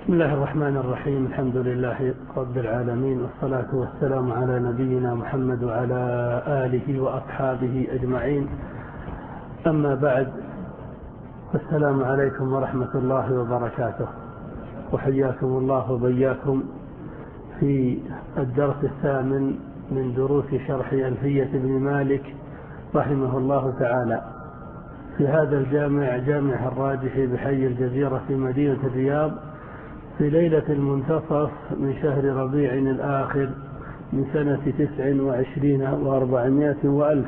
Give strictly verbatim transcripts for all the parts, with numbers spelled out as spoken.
بسم الله الرحمن الرحيم. الحمد لله رب العالمين، والصلاة والسلام على نبينا محمد وعلى آله وأصحابه أجمعين. أما بعد، السلام عليكم ورحمة الله وبركاته، وحياكم الله وبياكم في الدرس الثامن من دروس شرح ألفية ابن مالك رحمه الله تعالى في هذا الجامع، جامع الراجحي بحي الجزيرة في مدينة الرياض، في ليلة المنتصف من شهر ربيع الآخر من سنة تسع وعشرين وأربعمائة وألف.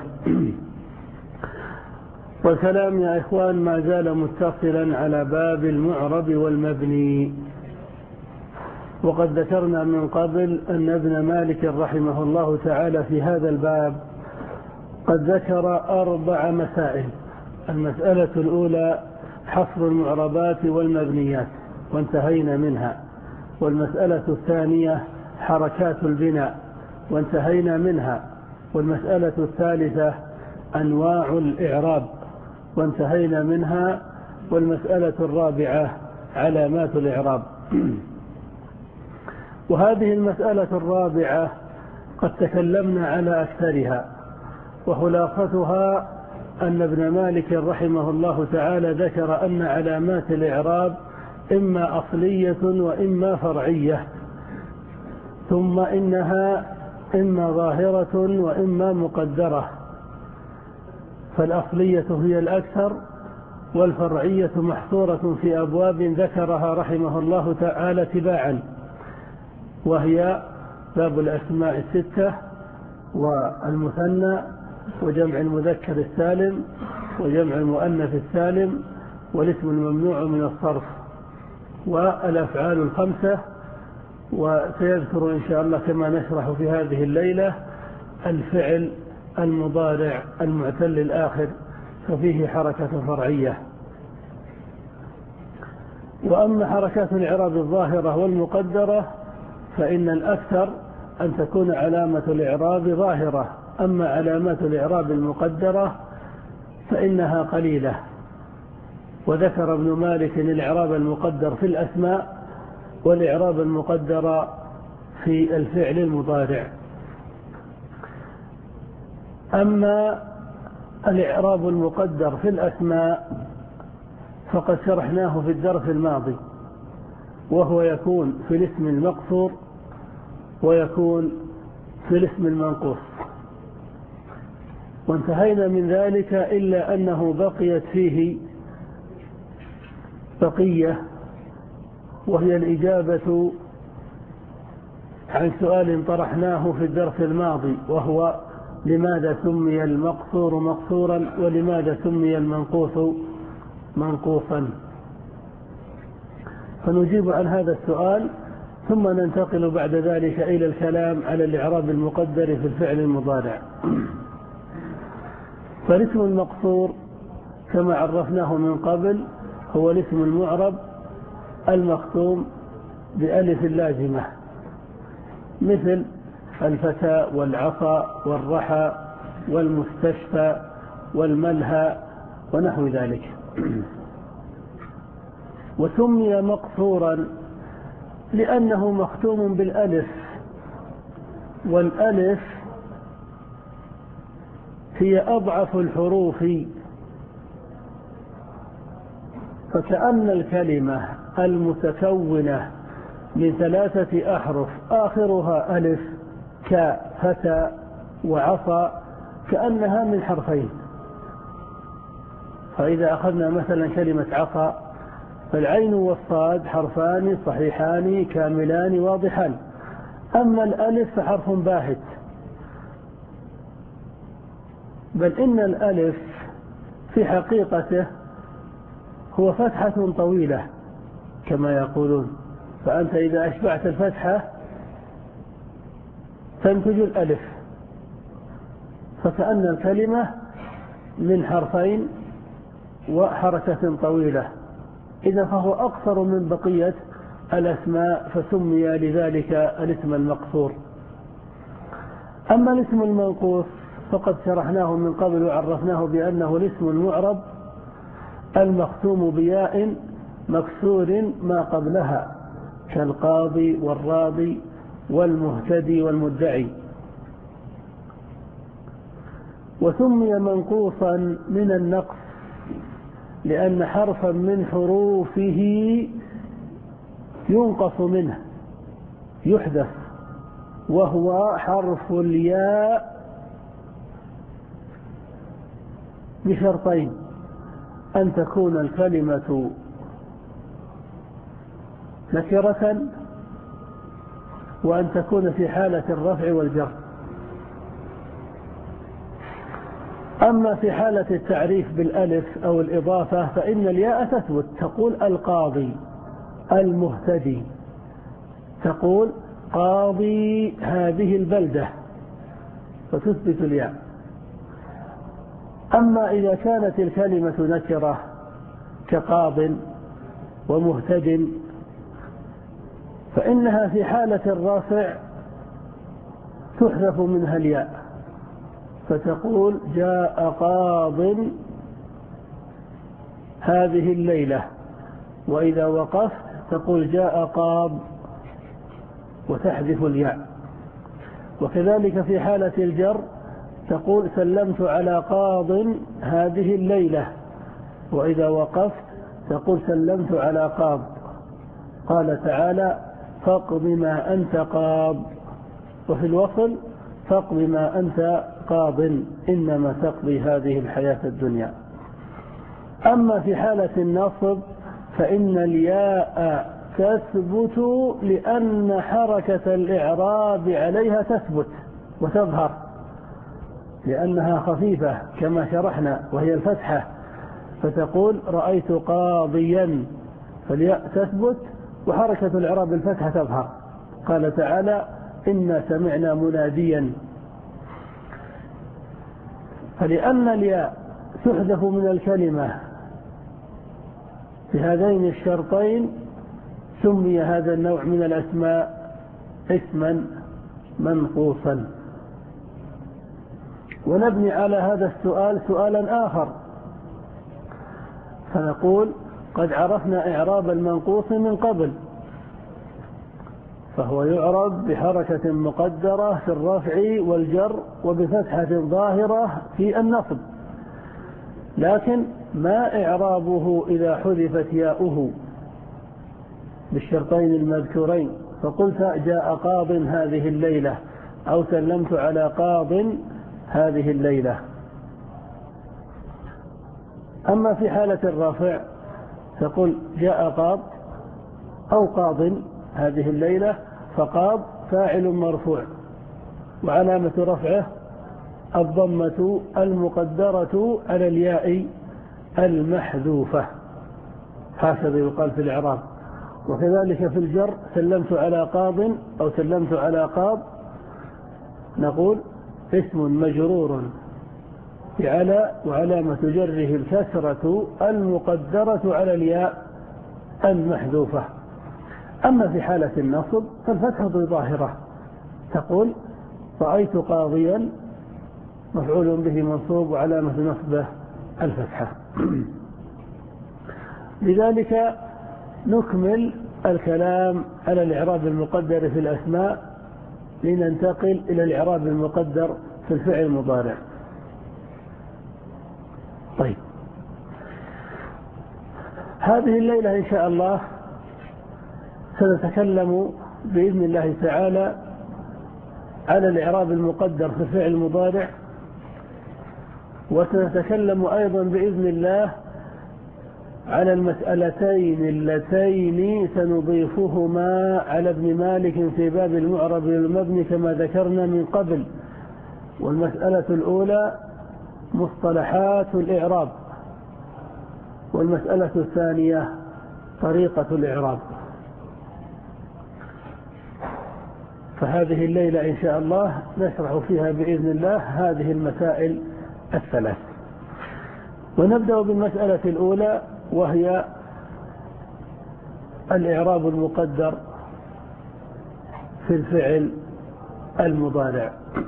والكلام يا إخوان ما زال متصلا على باب المعرب والمبني. وقد ذكرنا من قبل أن ابن مالك رحمه الله تعالى في هذا الباب قد ذكر أربع مسائل. المسألة الأولى حصر المعربات والمبنيات وانتهينا منها، والمسألة الثانية حركات البناء وانتهينا منها، والمسألة الثالثة أنواع الإعراب وانتهينا منها، والمسألة الرابعة علامات الإعراب. وهذه المسألة الرابعة قد تكلمنا على أكثرها، وخلاصتها أن ابن مالك رحمه الله تعالى ذكر أن علامات الإعراب إما أصلية وإما فرعية، ثم إنها إما ظاهرة وإما مقدرة، فالأصلية هي الأكثر، والفرعية محصورة في أبواب ذكرها رحمه الله تعالى تباعا، وهي باب الأسماء الستة والمثنى وجمع المذكر السالم وجمع المؤنث السالم والاسم الممنوع من الصرف والأفعال الخمسة. وسيذكر إن شاء الله كما نشرح في هذه الليلة الفعل المضارع المعتل الآخر، ففيه حركة فرعية. وأما حركات الإعراب الظاهرة والمقدرة فإن الأكثر أن تكون علامة الإعراب ظاهرة، أما علامات الإعراب المقدرة فإنها قليلة. وذكر ابن مالك الإعراب المقدر في الأسماء والإعراب المقدر في الفعل المضارع. أما الإعراب المقدر في الأسماء فقد شرحناه في الدرس الماضي، وهو يكون في الاسم المقصور ويكون في الاسم المنقوص، وانتهينا من ذلك إلا أنه بقيت فيه بقية، وهي الإجابة عن سؤال طرحناه في الدرس الماضي، وهو لماذا سمي المقصور مقصورا ولماذا سمي المنقوص منقوصا. فنجيب عن هذا السؤال ثم ننتقل بعد ذلك إلى الكلام على الإعراب المقدر في الفعل المضارع. فالاسم المقصور كما عرفناه من قبل هو الاسم المعرب المختوم بألف اللازمة، مثل الفتى والعصا والرحى والمستشفى والملهى ونحو ذلك. وسمي مقصورا لأنه مختوم بالألف، والألف هي أضعف الحروف، فكأن الكلمة المتكونة من ثلاثة أحرف آخرها ألف كفتى وعصا كأنها من حرفين. فإذا أخذنا مثلا كلمة عصا فالعين والصاد حرفان صحيحان كاملان واضحان، أما الألف فحرف باهت، بل إن الألف في حقيقته هو فتحة طويلة كما يقولون، فأنت إذا أشبعت الفتحة تنتج الألف، فكأن الكلمة من حرفين وحركة طويلة، إذا فهو أقصر من بقية الأسماء، فسمي لذلك الاسم المقصور. أما الاسم المنقوص فقد شرحناه من قبل وعرفناه بأنه الاسم المعرب المختوم بياء مكسور ما قبلها، كالقاضي والراضي والمهتدي والمدعي. وسمي منقوصا من النقص لأن حرفا من حروفه ينقص منه يحدث، وهو حرف الياء بشرطين: أن تكون الكلمة نكرة، وأن تكون في حالة الرفع والجر. أما في حالة التعريف بالألف أو الإضافة فإن الياء تثبت، تقول القاضي، المهتدي، تقول قاضي هذه البلدة، فتثبت الياء. أما إذا كانت الكلمة نكرة كقاض ومهتد فإنها في حالة الرافع تحذف منها الياء، فتقول جاء قاض هذه الليلة، وإذا وقفت تقول جاء قاض وتحذف الياء. وكذلك في حالة الجر تقول سلمت على قاض هذه الليلة، وإذا وقفت تقول سلمت على قاض. قال تعالى فاقض ما أنت قاض، وفي الوصل فاقض ما أنت قاض إنما تقضي هذه الحياة الدنيا. أما في حالة النصب فإن الياء تثبت لأن حركة الإعراب عليها تثبت وتظهر، لأنها خفيفة كما شرحنا وهي الفتحة، فتقول رأيت قاضيا، فالياء تثبت وحركة الإعراب بالفتحة تظهر. قال تعالى إنا سمعنا مناديا. فلأن الياء تحذف من الكلمة بهذين الشرطين سمي هذا النوع من الأسماء اسما منقوصا. ونبني على هذا السؤال سؤالا آخر، فنقول قد عرفنا إعراب المنقوص من قبل، فهو يعرب بحركة مقدرة في الرفع والجر وبفتحة ظاهرة في النصب، لكن ما إعرابه إذا حذفت ياؤه بالشرطين المذكورين؟ فقلت جاء قاض هذه الليلة أو سلمت على قاض هذه الليلة. أما في حالة الرفع تقول جاء قاض أو قاض هذه الليلة، فقاض فاعل مرفوع وعلامة رفعه الضمة المقدرة على الياء المحذوفة، هكذا يقال في الإعراب. وكذلك في الجر سلمت على قاض أو سلمت على قاض نقول اسم مجرور بعلى وعلامة جره الكسرة المقدرة على الياء المحذوفة. أما في حالة النصب فالفتحة ظاهرة، تقول رأيت قاضيا مفعول به منصوب وعلامة نصبه الفتحة. لذلك نكمل الكلام على الإعراب المقدر في الأسماء لننتقل إلى الإعراب المقدر في الفعل المضارع. طيب، هذه الليلة إن شاء الله سنتكلم بإذن الله تعالى على الإعراب المقدر في الفعل المضارع، وسنتكلم أيضا بإذن الله على المسألتين اللتين سنضيفهما على ابن مالك في باب المعرب والمبني كما ذكرنا من قبل. والمسألة الأولى مصطلحات الإعراب، والمسألة الثانية طريقة الإعراب. فهذه الليلة إن شاء الله نشرح فيها بإذن الله هذه المسائل الثلاث. ونبدأ بالمسألة الأولى وهي الإعراب المقدر في الفعل المضارع.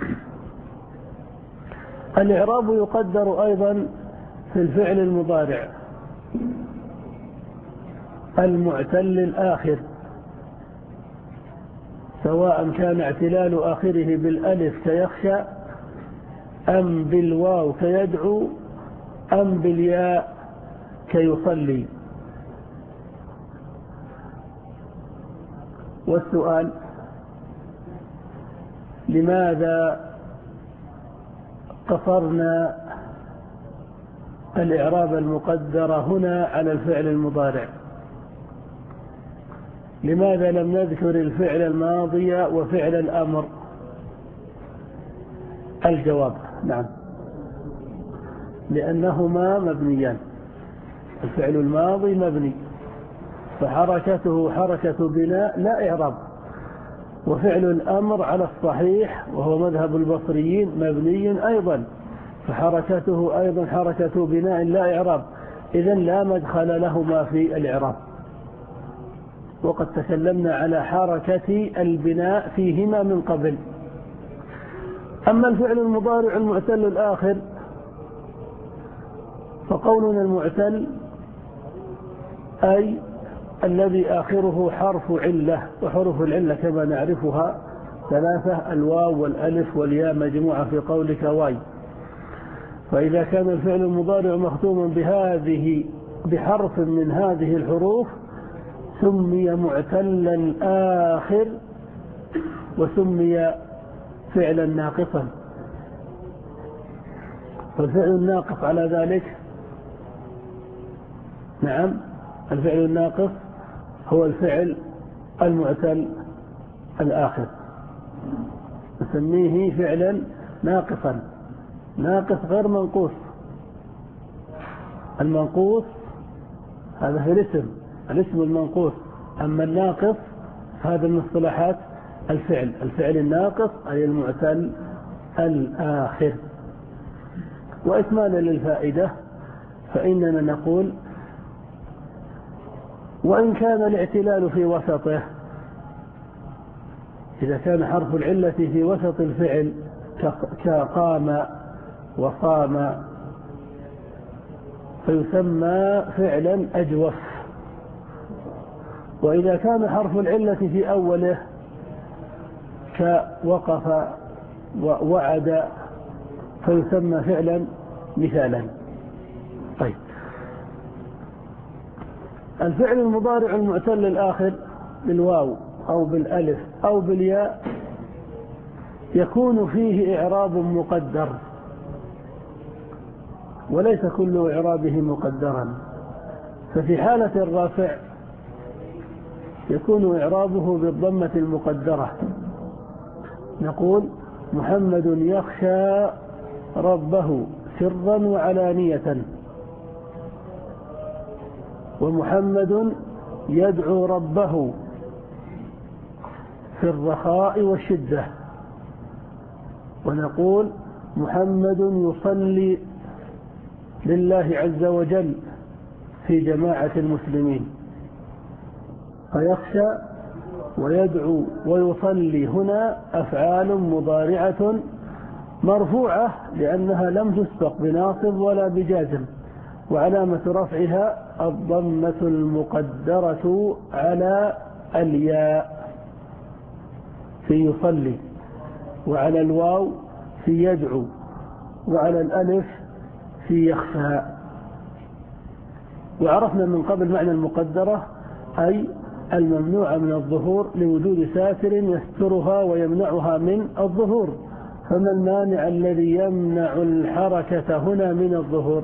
الإعراب يقدر أيضا في الفعل المضارع المعتل الآخر سواء كان اعتلال آخره بالألف كيخشى أم بالواو كيدعو أم بالياء كيصلي. والسؤال: لماذا قصرنا الإعراب المقدر هنا على الفعل المضارع؟ لماذا لم نذكر الفعل الماضي وفعل الأمر؟ الجواب: نعم، لأنهما مبنيان. الفعل الماضي مبني فحركته حركة بناء لا إعراب، وفعل الأمر على الصحيح وهو مذهب البصريين مبني أيضا فحركته أيضا حركة بناء لا إعراب، إذن لا مدخل لهما في الإعراب. وقد تكلمنا على حركة البناء فيهما من قبل. أما الفعل المضارع المعتل الآخر فقولنا المعتل أي الذي آخره حرف علة، وحروف العلة كما نعرفها ثلاثة: الواو والألف والياء مجموعة في قولك واي. فإذا كان الفعل المضارع مختوما بهذه بحرف من هذه الحروف سمي معتلا الآخر وسمي فعلا ناقصا. فالفعل الناقص على ذلك، نعم، الفعل الناقص هو الفعل المعتل الآخر، نسميه فعلا ناقصا. ناقص غير منقوص. المنقوص هذا في الاسم، الاسم المنقوص. أما الناقص هذا من اصطلاحات الفعل. الفعل الناقص أي المعتل الآخر. وإكمالا للفائدة فإننا نقول: وإن كان الاعتلال في وسطه، إذا كان حرف العلة في وسط الفعل كقام وصام فيسمى فعلا أجوف، وإذا كان حرف العلة في أوله كوقف ووعد فيسمى فعلا مثالا. طيب، الفعل المضارع المعتل الآخر بالواو أو بالألف أو بالياء يكون فيه إعراب مقدر، وليس كل إعرابه مقدرا. ففي حالة الرافع يكون إعرابه بالضمة المقدرة، نقول: محمد يخشى ربه سرا وعلانية، ومحمد يدعو ربه في الرخاء والشدة. ونقول: محمد يصلي لله عز وجل في جماعة المسلمين. فيخشى ويدعو ويصلي هنا أفعال مضارعة مرفوعة لأنها لم تسبق بناصب ولا بجازم، وعلامة رفعها الضمة المقدرة على الياء في يصلي، وعلى الواو في يدعو، وعلى الألف في يخشى. وعرفنا من قبل معنى المقدرة أي الممنوع من الظهور لوجود ساتر يسترها ويمنعها من الظهور. فما المانع الذي يمنع الحركة هنا من الظهور؟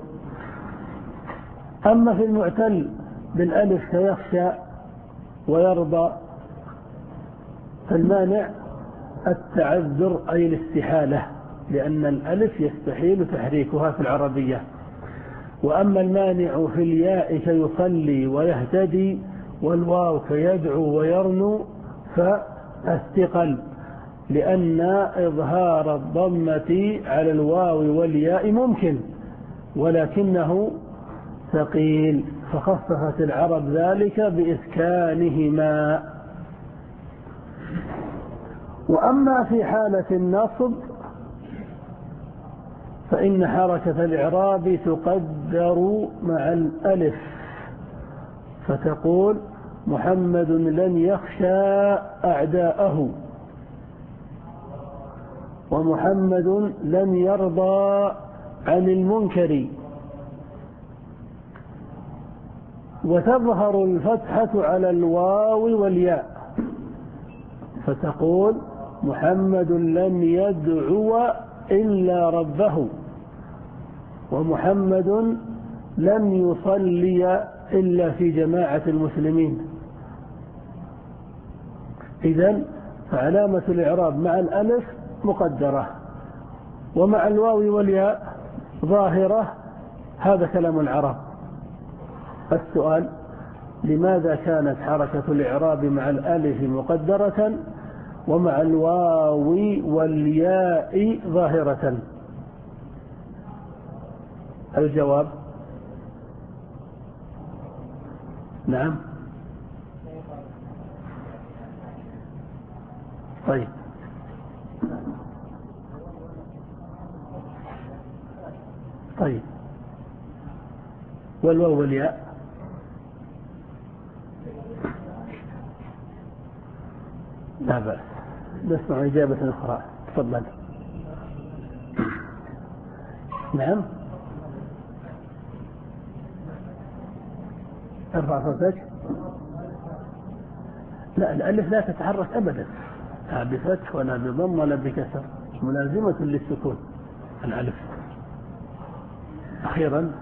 أما في المعتل بالألف كيخشى ويرضى فالمانع التعذر أي الاستحالة، لأن الألف يستحيل تحريكها في العربية. وأما المانع في الياء كيصلي ويهتدي والواو كيدعو ويرنو فالثقل، لأن إظهار الضمة على الواو والياء ممكن ولكنه ثقيل، فخففت العرب ذلك بإسكانهما. وأما في حالة النصب فإن حركة الإعراب تقدر مع الألف، فتقول: محمد لن يخشى أعداءه ومحمد لم يرضى عن المنكر. وتظهر الفتحة على الواو والياء فتقول محمد لم يدعو إلا ربه، ومحمد لم يصلي إلا في جماعة المسلمين. إذن فعلامة الإعراب مع الألف مقدرة ومع الواو والياء ظاهرة. هذا كلام العرب. السؤال: لماذا كانت حركة الإعراب مع الألف مقدرة ومع الواو والياء ظاهرة؟ الجواب: نعم. طيب، طيب، والواو والياء لا بأس. نسمع إجابة أخرى. تفضل. نعم. ارفع صوتك. لا، الألف لا تتحرك أبدا، لا بفتح ولا بضم ولا بكسر، ملازمة للسكون الألف. أخيرا: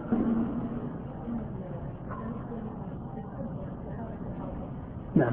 نعم.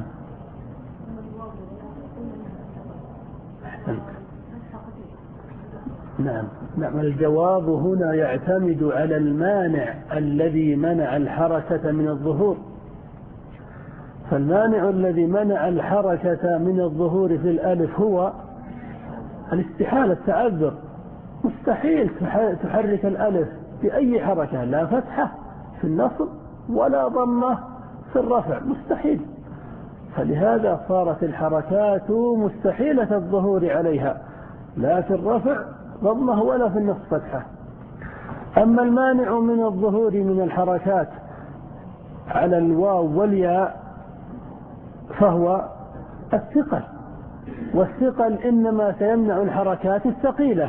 نعم. نعم. الجواب هنا يعتمد على المانع الذي منع الحركة من الظهور. فالمانع الذي منع الحركة من الظهور في الألف هو الاستحالة، التعذر. مستحيل تحرك الألف بأي حركة، لا فتحة في النصب ولا ضمة في الرفع، مستحيل. فلهذا صارت الحركات مستحيلة الظهور عليها، لا في الرفع ضمه ولا في النصب فتحة. أما المانع من الظهور من الحركات على الواو والياء فهو الثقل، والثقل إنما سيمنع الحركات الثقيلة.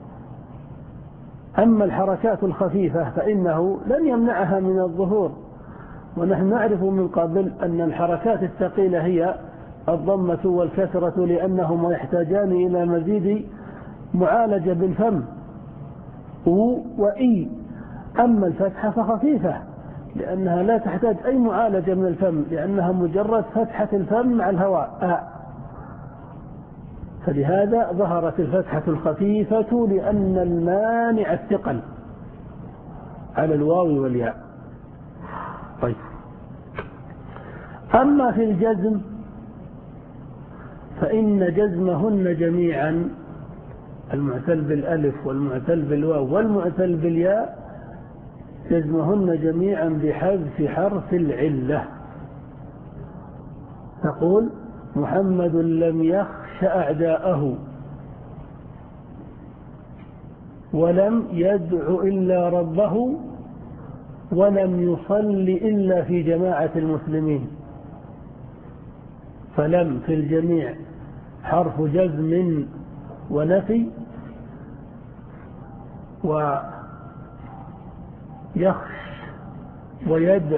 أما الحركات الخفيفة فإنه لن يمنعها من الظهور. ونحن نعرف من قبل أن الحركات الثقيلة هي الضمة والكسرة، لأنهما يحتاجان إلى مزيد معالجة بالفم، و وإي. أما الفتحة فخفيفة لأنها لا تحتاج أي معالجة من الفم، لأنها مجرد فتحة الفم مع الهواء آه. فلهذا ظهرت الفتحة الخفيفة لأن المانع الثقل على الواو والياء. طيب، أما في الجزم فإن جزمهن جميعا، المعتل بالألف والمعتل بالواو والمعتل بالياء، جزمهن جميعا بحذف حرف العلة. تقول محمد لم يخش أعداءه، ولم يدع إلا ربه، ولم يصل إلا في جماعة المسلمين. فلم في الجميع حرف جزم ونفي، ويخش ويدع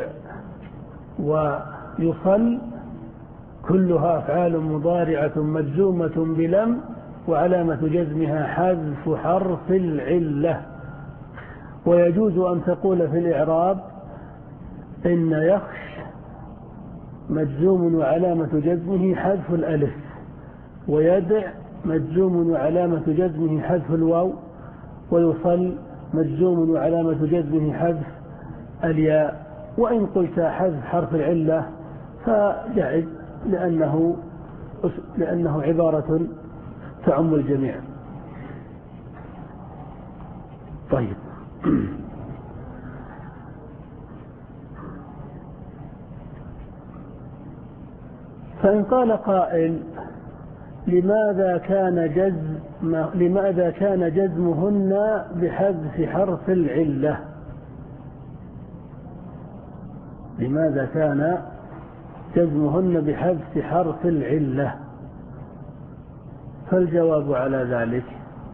ويصل كلها أفعال مضارعة مجزومة بلم، وعلامة جزمها حذف حرف العلة. ويجوز أن تقول في الإعراب إن يخش مجزوم وعلامة جزمه حذف الألف، ويدع مجزوم وعلامة جزمه حذف الواو، ويصل مجزوم وعلامة جزمه حذف الياء. وإن قلت حذف حرف العلة فجائز، لأنه لأنه عبارة تعم الجميع. طيب، فإن قال قائل لماذا كان جزم لماذا كان جزمهن بحذف حرف العلة؟ لماذا كان جزمهن بحذف حرف العلة؟ فالجواب على ذلك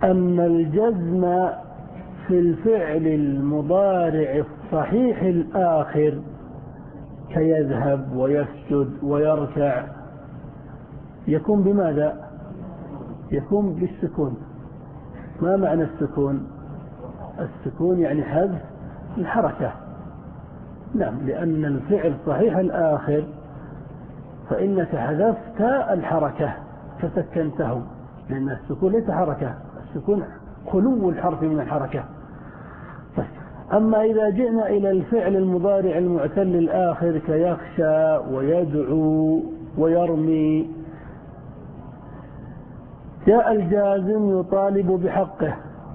أن الجزم في الفعل المضارع الصحيح الآخر كيذهب ويسجد ويركع يكون بماذا؟ يكون بالسكون. ما معنى السكون؟ السكون يعني حذف الحركة. نعم، لأن الفعل صحيح الآخر فإنك حذفت الحركة فسكنته، لأن السكون ليس حركة، السكون خلو الحرف من الحركة. أما إذا جئنا إلى الفعل المضارع المعتل الآخر كيخشى ويدعو ويرمي، جاء الجازم يطالب بحقه،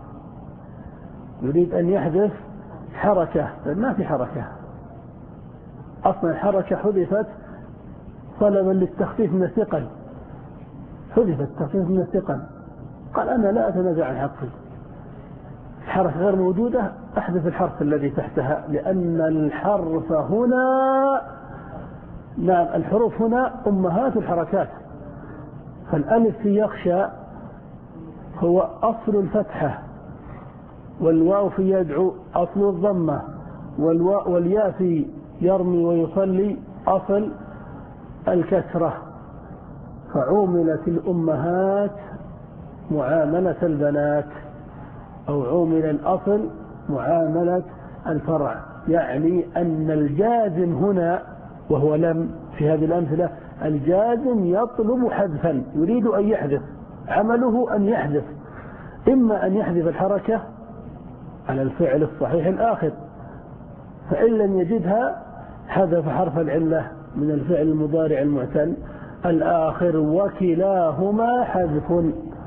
يريد أن يحذف حركة، ما في حركة أصلا، الحركة حذفت طلبا للتخفيف من الثقل، حذفت التخفيف من الثقل. قال أنا لا أتنازع عن حقي، الحركة غير موجودة، أحذف الحرف الذي تحتها، لأن الحرف هنا، نعم الحروف هنا أمهات الحركات. فالألف في يخشى هو أصل الفتحة، والواو في يدعو أصل الضمة، والواو والياء في يرمي ويصلي أصل الكسرة. فعوملت الأمهات معاملة البنات، أو عومل الأصل معاملة الفرع، يعني أن الجازم هنا وهو لم في هذه الأمثلة، الجازم يطلب حذفا، يريد أن يحذف، عمله أن يحذف، إما أن يحذف الحركة على الفعل الصحيح الآخر، فإن لم يجدها حذف حرف العلة من الفعل المضارع المعتل الآخر، وكلاهما حذف.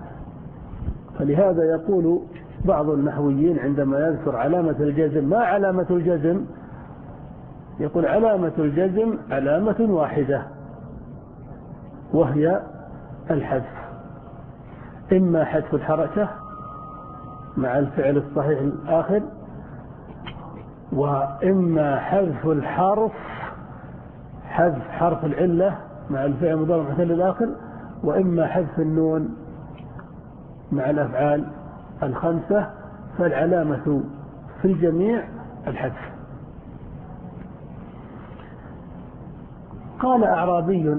فلهذا يقول بعض النحويين عندما يذكر علامة الجزم، ما علامة الجزم؟ يقول علامة الجزم علامة واحدة وهي الحذف، إما حذف الحركة مع الفعل الصحيح الآخر، وإما حذف الحرف، حذف حرف العلة مع الفعل المضارع المعتل الآخر، وإما حذف النون مع الأفعال الخمسة. فالعلامة في الجميع الحذف. قال أعرابي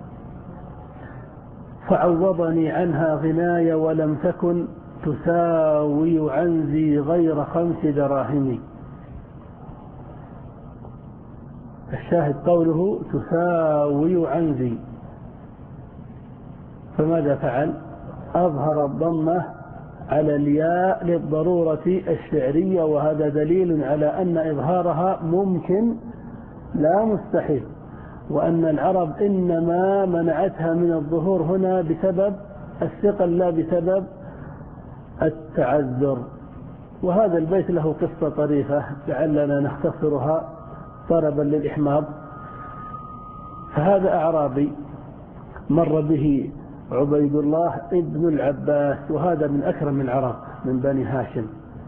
فعوضني عنها غناي ولم تكن تساوي عنزي غير خمس دراهم. الشاهد قوله تساوي عنزي، فماذا فعل؟ أظهر الضمة على الياء للضرورة الشعرية، وهذا دليل على أن إظهارها ممكن لا مستحيل، وأن العرب إنما منعتها من الظهور هنا بسبب الثقل لا بسبب التعذر. وهذا البيت له قصة طريفة لعلنا نختصرها طلبا للإحماض. فهذا أعرابي مر به عبيد الله ابن العباس، وهذا من أكرم العرب من بني هاشم،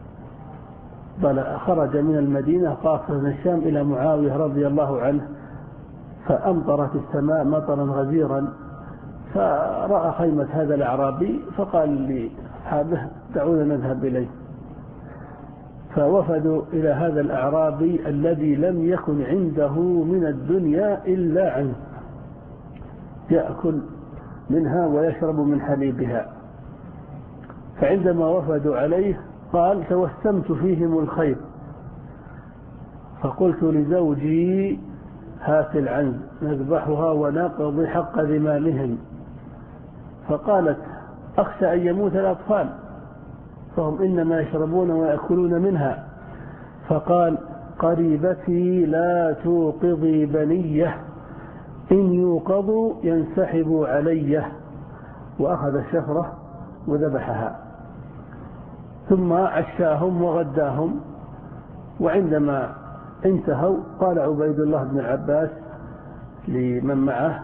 خرج من المدينة قاصدا الشام إلى معاوية رضي الله عنه، فأمطرت السماء مطرا غزيرا، فرأى خيمة هذا الأعرابي فقال لأصحابه دعونا نذهب إليه. فوفدوا إلى هذا الأعرابي الذي لم يكن عنده من الدنيا إلا عنز، يأكل منها ويشرب من حليبها. فعندما وفدوا عليه قال توسمت فيهم الخير، فقلت لزوجي هات العنز نذبحها ونقضي حق ذمامهم. فقالت أخشى أن يموت الأطفال فهم إنما يشربون ويأكلون منها. فقال قريبتي لا توقظي بنيه، إن يوقظوا ينسحبوا عليه، وأخذ الشفرة وذبحها، ثم عشاهم وغداهم. وعندما انتهوا قال عبيد الله بن العباس لمن معه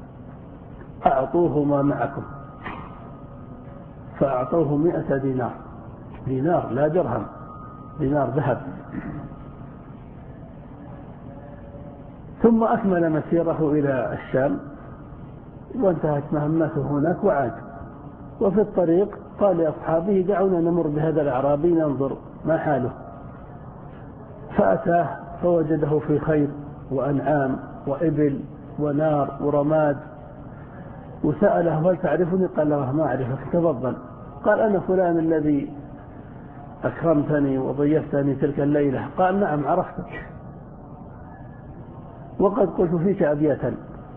أعطوه ما معكم، فأعطوه مئة دينار، دينار لا درهم، دينار ذهب. ثم أكمل مسيره إلى الشام وانتهت مهمته هناك وعاد. وفي الطريق قال لأصحابه دعونا نمر بهذا الأعرابي ننظر ما حاله. فأتاه فوجده في خير وأنعام وإبل ونار ورماد، وسأله هل تعرفني؟ قال له ما أعرفك، تفضل. قال أنا فلان الذي أكرمتني وضيفتني تلك الليلة. قال نعم عرفتك، وقد قلت فيك أبياتا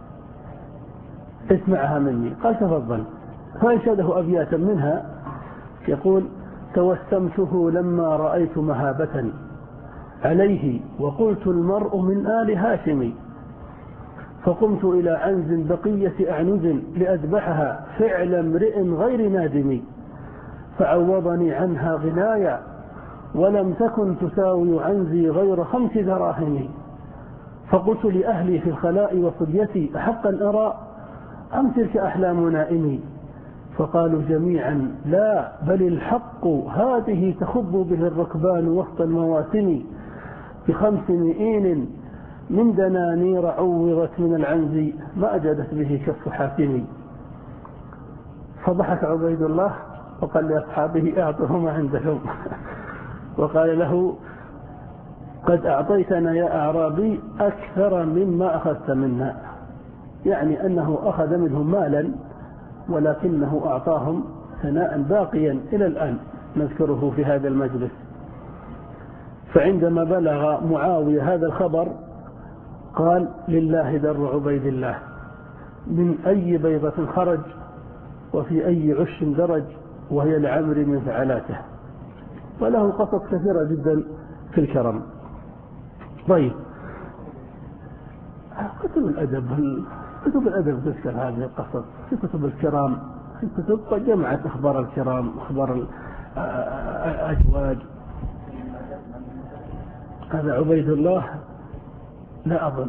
اسمعها مني. قال تفضل. فأنشده أبياتا منها يقول: توسمته لما رأيت مهابة عليه وقلت المرء من آل هاشم، فقمت إلى عنز بقية أعنز لأذبحها فعل امرئ غير نادم، فعوضني عنها غنايا ولم تكن تساوي عنزي غير خمس دراهم، فقلت لأهلي في الخلاء وصبيتي أحقا أرى أم تلك أحلام نائمي؟ فقالوا جميعا لا بل الحق هذه تخض به الركبان وسط المواسم، بخمس مئين من دنانير عوضت من العنز ما أجدت به كف حاتم. فضحك عبيد الله وقال لأصحابه أعطه ما عندهم وقال له: قد أعطيتنا يا أعرابي أكثر مما أخذت منا، يعني أنه أخذ منهم مالا ولكنه أعطاهم ثناء باقيا إلى الآن نذكره في هذا المجلس. فعندما بلغ معاوية هذا الخبر قال: لله در عبيد الله، من أي بيضة خرج وفي أي عش درج، وهي لعمر من فعلاته. وله قصص كثيرة جدا في الكرم. طيب، كتب الأدب كتب الأدب تذكر هذه القصص، في كتب الكرام، في كتب جمعت أخبار الكرام، أخبار الأجواد. هذا عبيد الله لا أظن،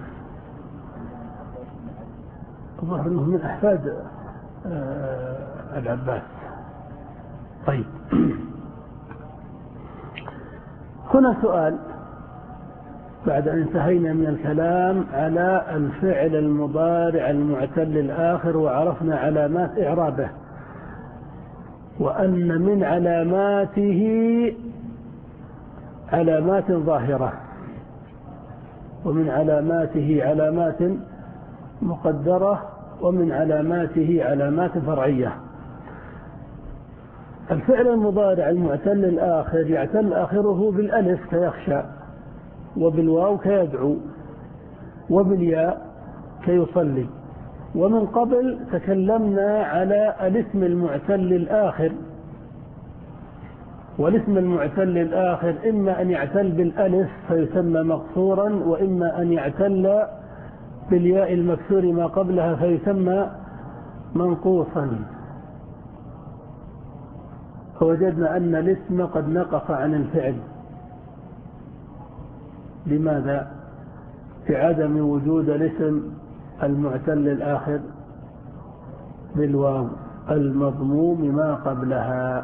الظاهر أنه من أحفاد العباس. طيب، هنا سؤال بعد أن انتهينا من الكلام على الفعل المضارع المعتل الآخر وعرفنا علامات إعرابه، وأن من علاماته علامات ظاهرة ومن علاماته علامات مقدرة ومن علاماته علامات فرعية. الفعل المضارع المعتل الآخر يعتل آخره بالألف كيخشى، وبالواو كيدعو، وبالياء كيصلي. ومن قبل تكلمنا على الاسم المعتل الآخر، والاسم المعتل الآخر إما أن يعتل بالألف فيسمى مقصورا، وإما أن يعتل بالياء المكسور ما قبلها فيسمى منقوصا. فوجدنا أن الاسم قد نقص عن الفعل. لماذا؟ لعدم وجود الاسم المعتل الآخر بالواو المضموم ما قبلها.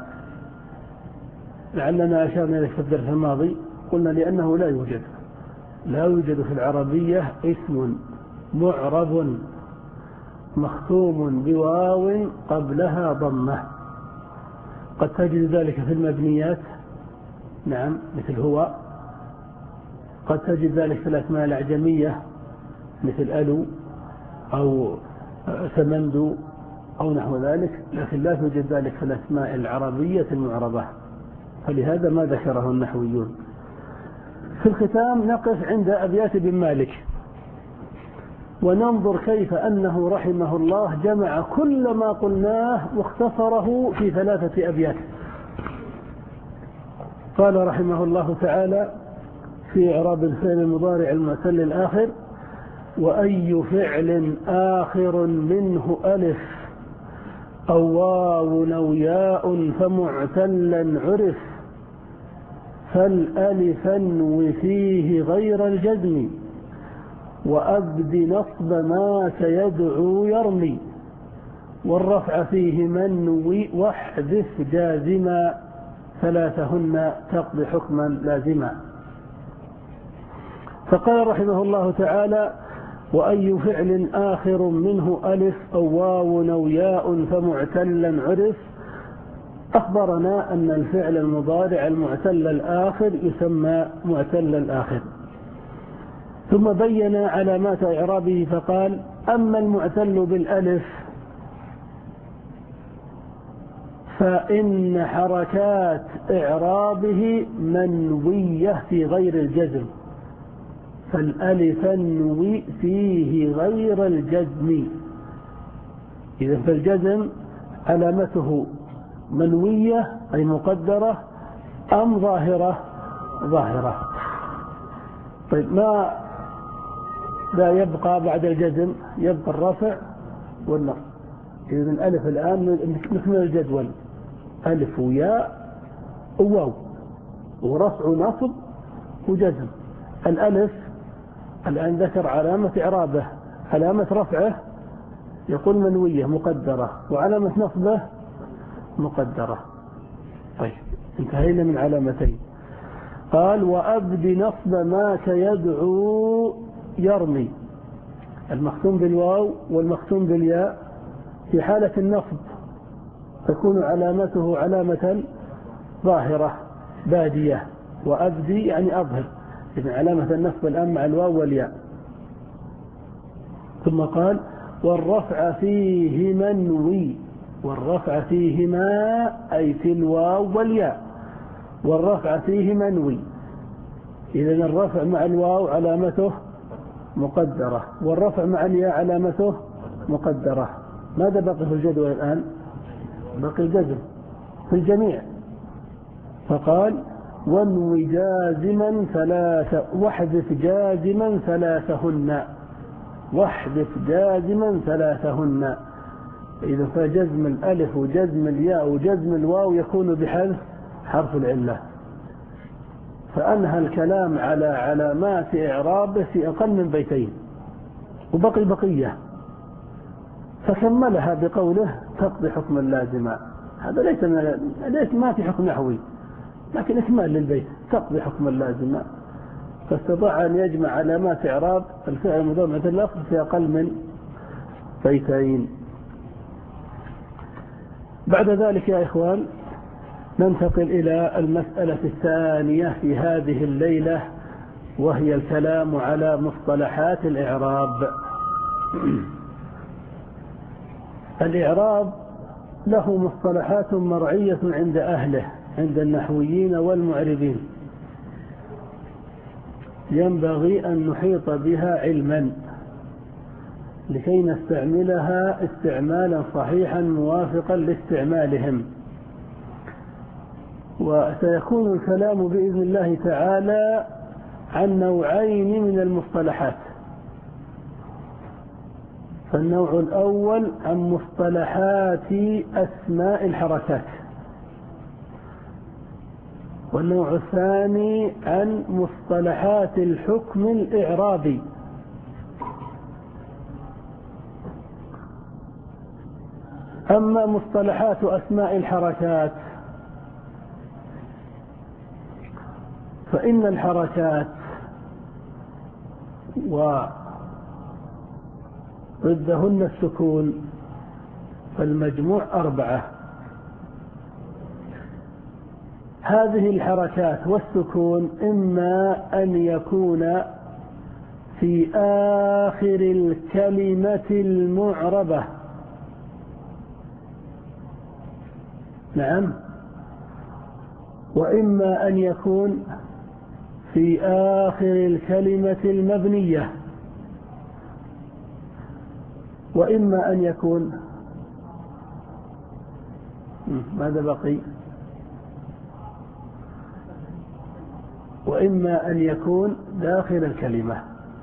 لعلنا أشارنا إليه في الدرس الماضي، قلنا لأنه لا يوجد لا يوجد في العربية اسم معرب مختوم بواو قبلها ضمة. قد تجد ذلك في المبنيات، نعم، مثل هو. قد تجد ذلك في الأسماء الأعجمية مثل ألو أو سمندو أو نحو ذلك، لكن لا توجد ذلك في الأسماء العربية المعربة، فلهذا ما ذكره النحويون. في الختام نقف عند أبيات ابن مالك وننظر كيف أنه رحمه الله جمع كل ما قلناه واختصره في ثلاثة أبيات. قال رحمه الله تعالى في إعراب الفعل المضارع المعتل الآخر: وأي فعل آخر منه ألف أو واو أو ياء فمعتلا عرف، فالألف انو فيه غير الجزم، وأبد نصب ما كيدعو يرمي، والرفع فيه منوي واحذف جازما، ثلاثهن تقضي حكما لازما. فقال رحمه الله تعالى: وأي فعل آخر منه ألف أو واو أو ياء فمعتلا عرف، أخبرنا أن الفعل المضارع المعتل الآخر يسمى معتل الآخر، ثم بين علامات إعرابه فقال: أما المعتل بالألف فإن حركات إعرابه منوية في غير الجزم، فالألف النوي فيه غير الجزم. إذا فالجزم علامته منوية أي مقدرة أم ظاهرة؟ ظاهرة. طيب ما لا يبقى بعد الجزم؟ يبقى الرفع والنصب. إذن الألف الآن مثل الجدول، ألف وياء وواو ورفع ونصب وجزم. الألف الآن ذكر علامة إعرابه، علامة رفعه يقول منوية مقدرة، وعلامة نصبه مقدرة. طيب انتهينا من علامتين. قال: وأبد نصب ما كيدعو يرمي. المختوم بالواو والمختوم بالياء في حالة النصب تكون علامته علامة ظاهرة بادية، وأبدي يعني أظهر، إذن علامة النصب الآن مع الواو والياء. ثم قال: والرفع فيه منوي. والرفع فيهما أي في الواو والياء، والرفع فيه منوي. إذن الرفع مع الواو علامته مقدرة، والرفع مع الياء علامته مقدرة. ماذا بقي في الجدول الآن؟ بقي الجزم في الجميع. فقال: وانوي جازما ثلاثة، واحذف جازما ثلاثهن. واحذف جازما ثلاثهن. إذا فجزم الألف وجزم الياء وجزم الواو يكون بحذف حرف العلة. فأنهى الكلام على علامات إعرابه في أقل من بيتين، وبقي بقية، فكملها بقوله: تقضي حكما لازما. هذا ليس ليس ما في حكم نحوي، لكن إكمال للبيت، تقضي حكما لازما. فاستطاع أن يجمع علامات إعراب الفعل المضارع اللفظ في أقل من بيتين. بعد ذلك يا إخوان ننتقل إلى المسألة الثانية في هذه الليلة، وهي الكلام على مصطلحات الإعراب. الإعراب له مصطلحات مرعية عند أهله، عند النحويين والمعربين، ينبغي أن نحيط بها علما لكي نستعملها استعمالا صحيحا موافقا لاستعمالهم. وسيكون الكلام بإذن الله تعالى عن نوعين من المصطلحات. فالنوع الأول عن مصطلحات أسماء الحركات، والنوع الثاني عن مصطلحات الحكم الإعرابي. أما مصطلحات أسماء الحركات فإن الحركات وضدهن السكون، فالمجموع أربعة. هذه الحركات والسكون إما أن يكون في آخر الكلمة المعربة، نعم، وإما أن يكون في آخر الكلمة المبنية، وإما أن يكون ماذا بقي وإما أن يكون داخل الكلمة،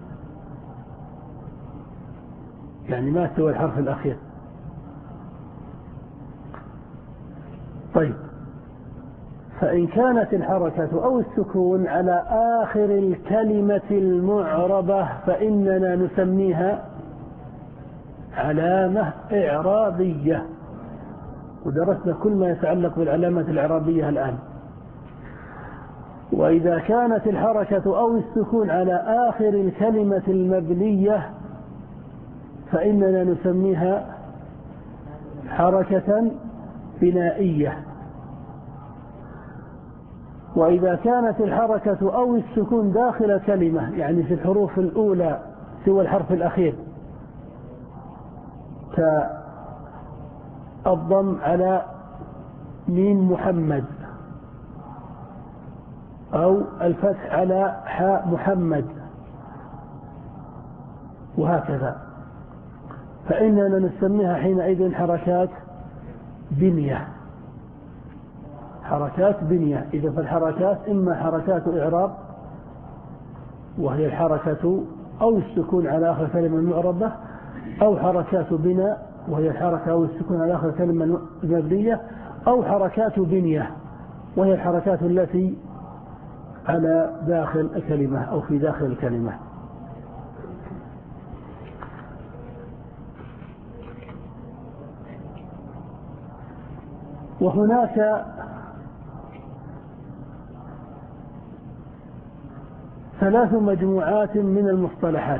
يعني ما سوى الحرف الأخير. طيب، فإن كانت الحركة أو السكون على آخر الكلمة المعربة فإننا نسميها علامة إعرابية، ودرسنا كل ما يتعلق بالعلامة الإعرابية الآن. وإذا كانت الحركة أو السكون على آخر الكلمة المبنية فإننا نسميها حركة بنائية. وإذا كانت الحركة أو السكون داخل كلمة يعني في الحروف الأولى سوى الحرف الأخير كالضم على ميم محمد أو الفتح على حاء محمد وهكذا، فإننا نسميها حينئذ حركات بنية. حركات بنية. إذا فالحركات إما حركات إعراب وهي الحركة أو السكون على آخر كلمة المعربة، أو حركات بناء وهي الحركة أو السكون على آخر كلمة مبنية، أو حركات بنية وهي الحركات التي على داخل الكلمة أو في داخل الكلمة. وهناك ثلاث مجموعات من المصطلحات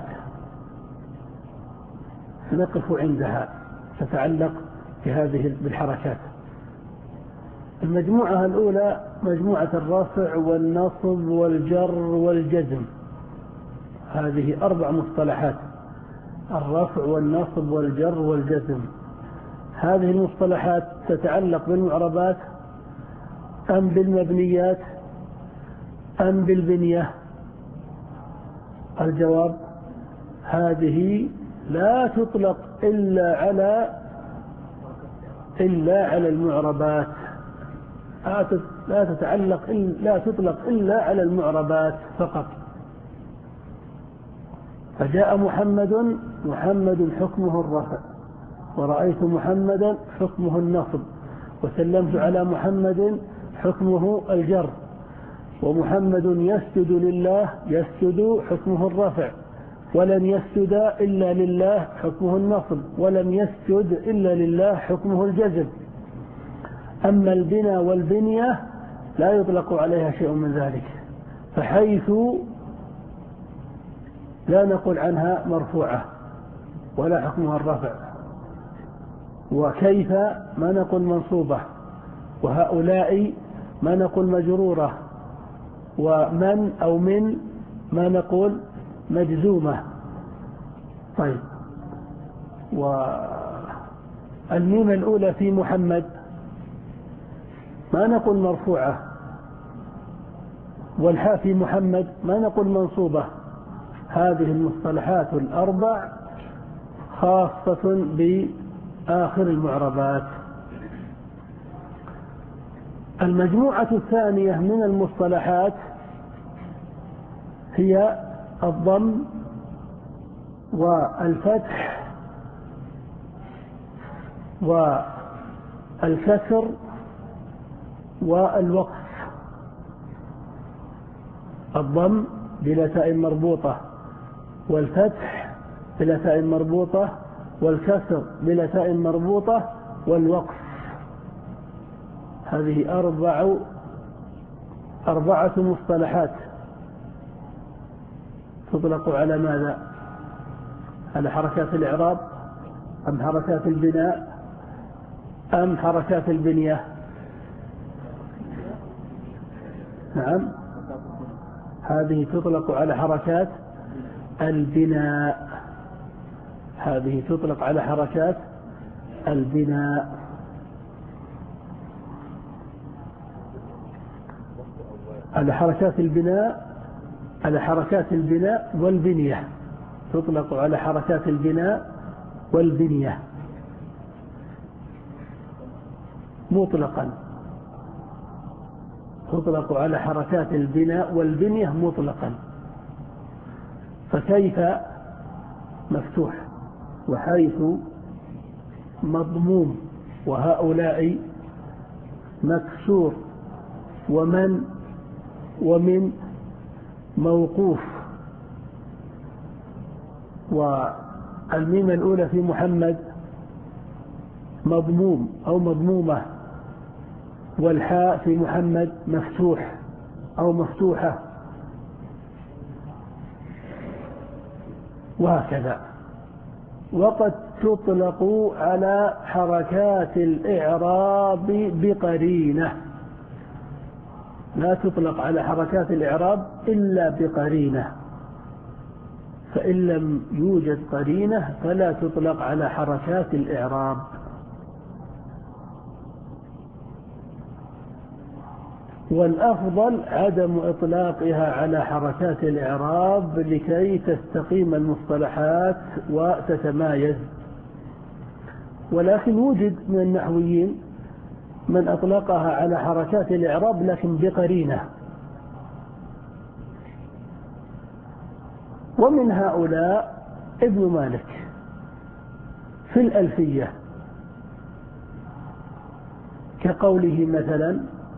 نقف عندها تتعلق بهذه بالحركات. المجموعة الأولى مجموعة الرفع والنصب والجر والجزم. هذه أربع مصطلحات: الرفع والنصب والجر والجزم. هذه المصطلحات تتعلق بالمعربات أم بالمبنيات أم بالبنية؟ الجواب: هذه لا تطلق إلا على إلا على المعربات، لا تتعلق لا تطلق إلا على المعربات فقط. فجاء محمد، محمد حكمه الرفع، ورأيت محمدا حكمه النصب، وسلمت على محمد حكمه الجر، ومحمد يسجد لله، يسجد حكمه الرفع، ولن يسجد إلا لله حكمه النصب، ولم يسجد إلا لله حكمه الجزم. أما البنى والبنية لا يطلق عليها شيء من ذلك، فحيث لا نقول عنها مرفوعة ولا حكمها الرفع، وكيف ما نقول منصوبة، وهؤلاء ما نقول مجرورة، ومن أو من ما نقول مجزومة. طيب، والميم الأولى في محمد ما نقول مرفوعة، والحاء في محمد ما نقول منصوبة. هذه المصطلحات الأربع خاصة بآخر المعربات. المجموعة الثانية من المصطلحات هي الضم والفتح والكسر والوقف. الضم بلا تاء مربوطة، والفتح بلا تاء مربوطة، والكسر بلا تاء مربوطة، والوقف. هذه أربع أربعة مصطلحات تطلق على ماذا؟ على حركات الإعراب أم حركات البناء أم حركات البنية؟ نعم، هذه تطلق على حركات البناء. هذه تطلق على حركات البناء. على حركات البناء على حركات البناء والبنية، تطلق على حركات البناء والبنية مطلقا، تطلق على حركات البناء والبنية مطلقا. فكيف مفتوح، وحيث مضموم، وهؤلاء مكسور، ومن ومن موقوف. والميم الأولى في محمد مضموم أو مضمومة، والحاء في محمد مفتوح أو مفتوحة، وهكذا. وقد تطلق على حركات الإعراب بقرينة. لا تطلق على حركات الإعراب إلا بقرينة، فإن لم يوجد قرينة فلا تطلق على حركات الإعراب. والأفضل عدم إطلاقها على حركات الإعراب لكي تستقيم المصطلحات وتتمايز. ولكن وجد من النحويين من أطلقها على حركات الإعراب لكن بقرينة، ومن هؤلاء ابن مالك في الألفية، كقوله مثلا: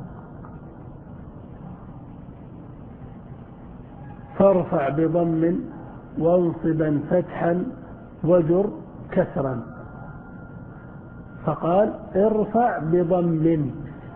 فارفع بضم وانصبا فتحا وجر كسرا، فقال: ارفع بضم،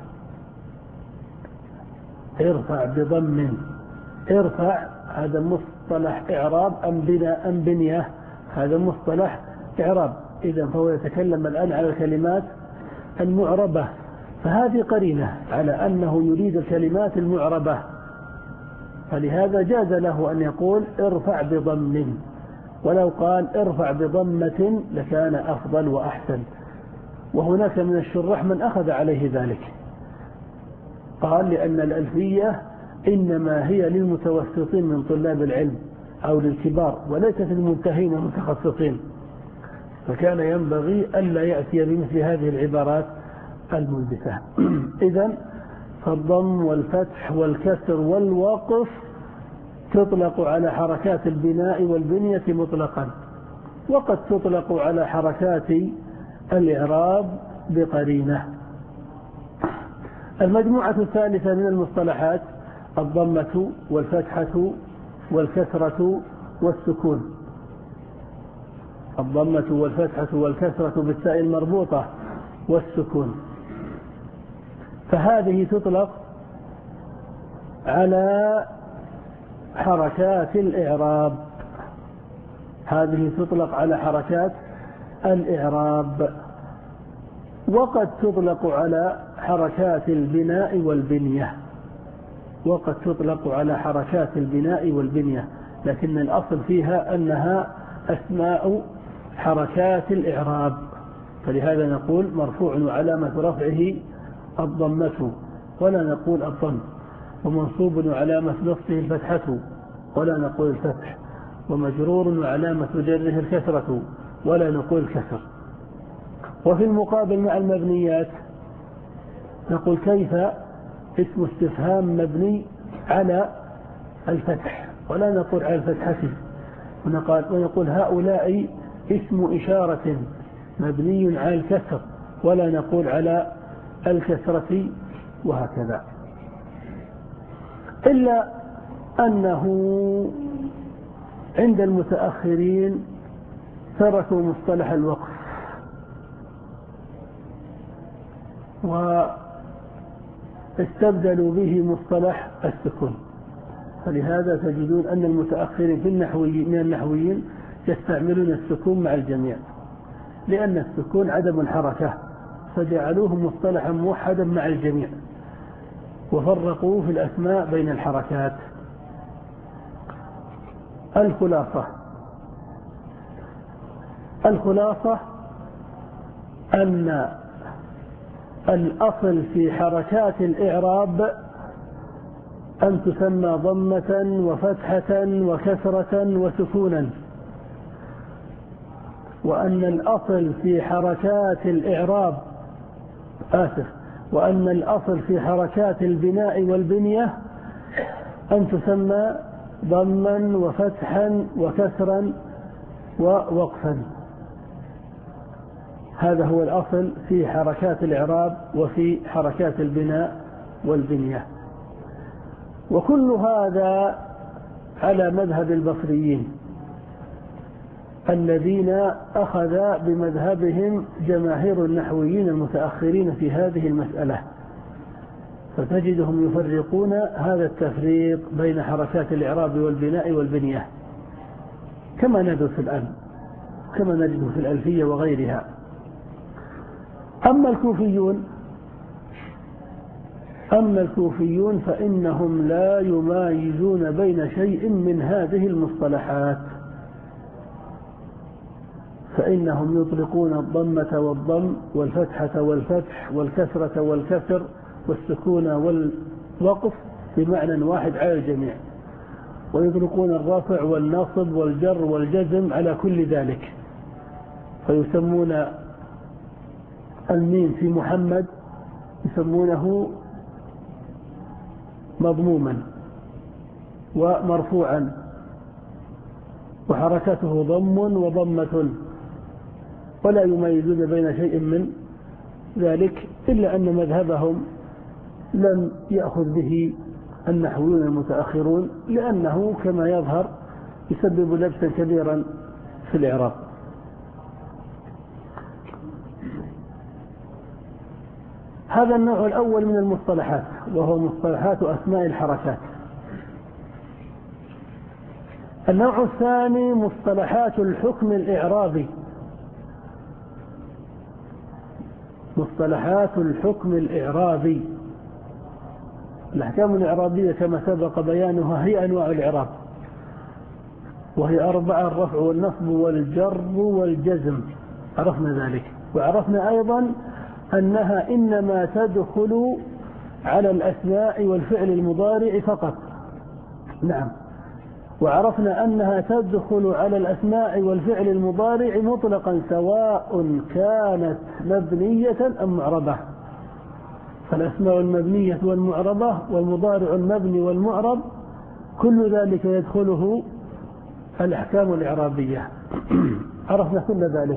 ارفع بضم. ارفع هذا مصطلح إعراب أم بناء أم بنية؟ هذا مصطلح إعراب. إذن فهو يتكلم الآن على الكلمات المعربة، فهذه قرينة على أنه يريد الكلمات المعربة، فلهذا جاز له أن يقول ارفع بضم، ولو قال ارفع بضمة لكان أفضل وأحسن. وهناك من الشراح من أخذ عليه ذلك، قال لأن الألفية إنما هي للمتوسطين من طلاب العلم أو للكبار وليست للمنتهين المتخصصين، فكان ينبغي ألا يأتي بمثل هذه العبارات الملبسة. إذن فالضم والفتح والكسر والوقف تطلق على حركات البناء والبنية مطلقا، وقد تطلق على حركات الإعراب بقرينة. المجموعة الثالثة من المصطلحات الضمة والفتحة والكسرة والسكون. الضمة والفتحة والكسرة بالتاء المربوطة والسكون، فهذه تطلق على حركات الإعراب، هذه تطلق على حركات الإعراب، وقد تطلق على حركات البناء والبنية، وقد تطلق على حركات البناء والبنية، لكن الأصل فيها أنها أسماء حركات الإعراب، فلهذا نقول مرفوع وعلامة رفعه الضمة ولا نقول الضم، ومنصوب وعلامة نصبه الفتحة ولا نقول الفتح، ومجرور وعلامة جره الكسرة ولا نقول الكسر. وفي المقابل مع المبنيات نقول كيف اسم استفهام مبني على الفتح ولا نقول على الفتحة، ونقول هؤلاء اسم إشارة مبني على الكسر ولا نقول على الكسرة، وهكذا. إلا أنه عند المتأخرين تركوا مصطلح الوقف واستبدلوا به مصطلح السكون، فلهذا تجدون أن المتأخرين في النحوي من النحويين يستعملون السكون مع الجميع، لأن السكون عدم الحركة، فجعلوه مصطلحا موحدا مع الجميع وفرقوا في الأسماء بين الحركات. الخلاصة الخلاصة أن الأصل في حركات الإعراب أن تسمى ضمة وفتحة وكسرة وسكونا، وأن الأصل في حركات الإعراب آسف وأن الأصل في حركات البناء والبنية أن تسمى ضما وفتحا وكسرا ووقفا. هذا هو الأصل في حركات الإعراب وفي حركات البناء والبنية، وكل هذا على مذهب البصريين الذين أخذ بمذهبهم جماهير النحويين المتأخرين في هذه المسألة، فتجدهم يفرقون هذا التفريق بين حركات الإعراب والبناء والبنية كما ندرس الآن، كما نجد في الألفية وغيرها. أما الكوفيون أما الكوفيون فإنهم لا يمايزون بين شيء من هذه المصطلحات، فإنهم يطلقون الضمة والضم والفتحة والفتح والكسرة والكسر والسكون والوقف بمعنى واحد على الجميع، ويطلقون الرفع والنصب والجر والجزم على كل ذلك، فيسمون الميم في محمد يسمونه مضموما ومرفوعا وحركته ضم وضمة، ولا يميزون بين شيء من ذلك، إلا أن مذهبهم لم يأخذ به النحويون المتأخرون، لأنه كما يظهر يسبب لبسا كبيرا في الإعراب. هذا النوع الأول من المصطلحات، وهو مصطلحات أسماء الحركات. النوع الثاني مصطلحات الحكم الإعرابي. مصطلحات الحكم الإعرابي، الأحكام الإعرابية كما سبق بيانها هي أنواع الإعراب، وهي أربعة: الرفع والنصب والجر والجزم، عرفنا ذلك. وعرفنا أيضا أنها إنما تدخل على الأسماء والفعل المضارع فقط. نعم. وعرفنا أنها تدخل على الأسماء والفعل المضارع مطلقا، سواء كانت مبنية أم معربة. فالأسماء المبنية والمعربة والمضارع المبني والمعرب كل ذلك يدخله الأحكام الإعرابية. عرفنا كل ذلك.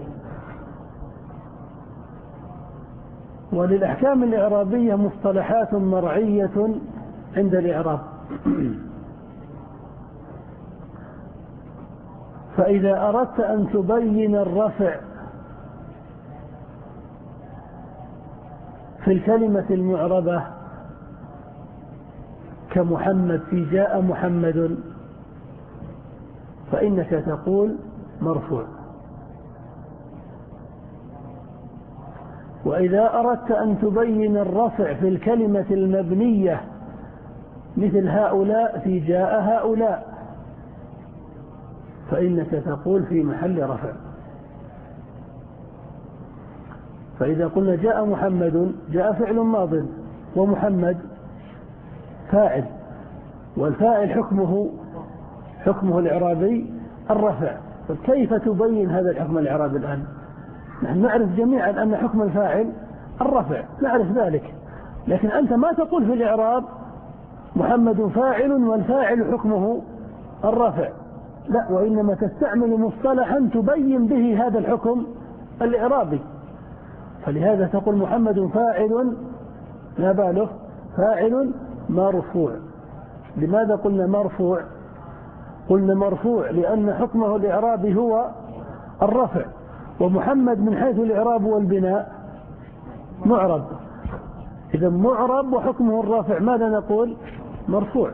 وللأحكام الإعرابية مصطلحات مرعية عند الإعراب. فإذا أردت أن تبين الرفع في الكلمة المعربة كمحمد في جاء محمد، فإنك تقول مرفوع. وإذا أردت أن تبين الرفع في الكلمة المبنية مثل هؤلاء في جاء هؤلاء، فإنك تقول في محل رفع. فإذا قلنا جاء محمد، جاء فعل ماض ومحمد فاعل، والفاعل حكمه حكمه الإعرابي الرفع. فكيف تبين هذا الحكم الإعرابي الآن؟ نحن نعرف جميعا أن حكم الفاعل الرفع، نعرف ذلك، لكن أنت ما تقول في الإعراب محمد فاعل والفاعل حكمه الرفع، لا، وإنما تستعمل مصطلحا تبين به هذا الحكم الإعرابي. فلهذا تقول محمد فاعل، لا باله فاعل مرفوع. لماذا قلنا مرفوع؟ قلنا مرفوع لأن حكمه الإعرابي هو الرفع، ومحمد من حيث الإعراب والبناء معرب. إذا معرب وحكمه الرفع، ماذا نقول؟ مرفوع.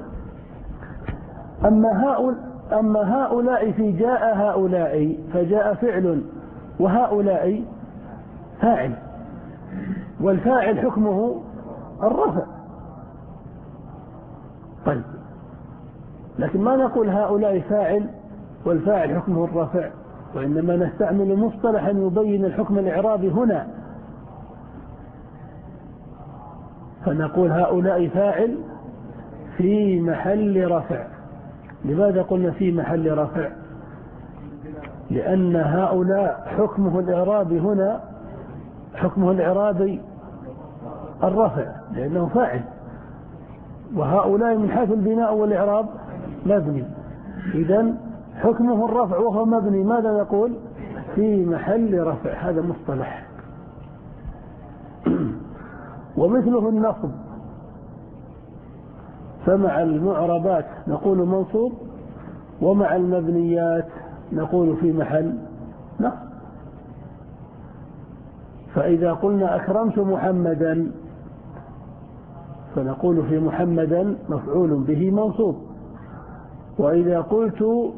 أما هؤلاء أما هؤلاء في جاء هؤلاء فجاء فعل وهؤلاء فاعل، والفاعل حكمه الرفع. طيب، لكن ما نقول هؤلاء فاعل والفاعل حكمه الرفع، وإنما نستعمل مصطلحا يبين الحكم الإعرابي هنا، فنقول هؤلاء فاعل في محل رفع. لماذا قلنا في محل رفع؟ لأن هؤلاء حكمه الإعرابي هنا حكمه الإعرابي الرفع لأنه فاعل، وهؤلاء من حيث البناء والإعراب مبني، إذن حكمه الرفع وهو مبني، ماذا نقول؟ في محل رفع. هذا مصطلح. ومثله النصب، فمع المعربات نقول منصوب، ومع المبنيات نقول في محل نصب. فإذا قلنا أكرمت محمدا فنقول في محمدا مفعول به منصوب. وإذا قلت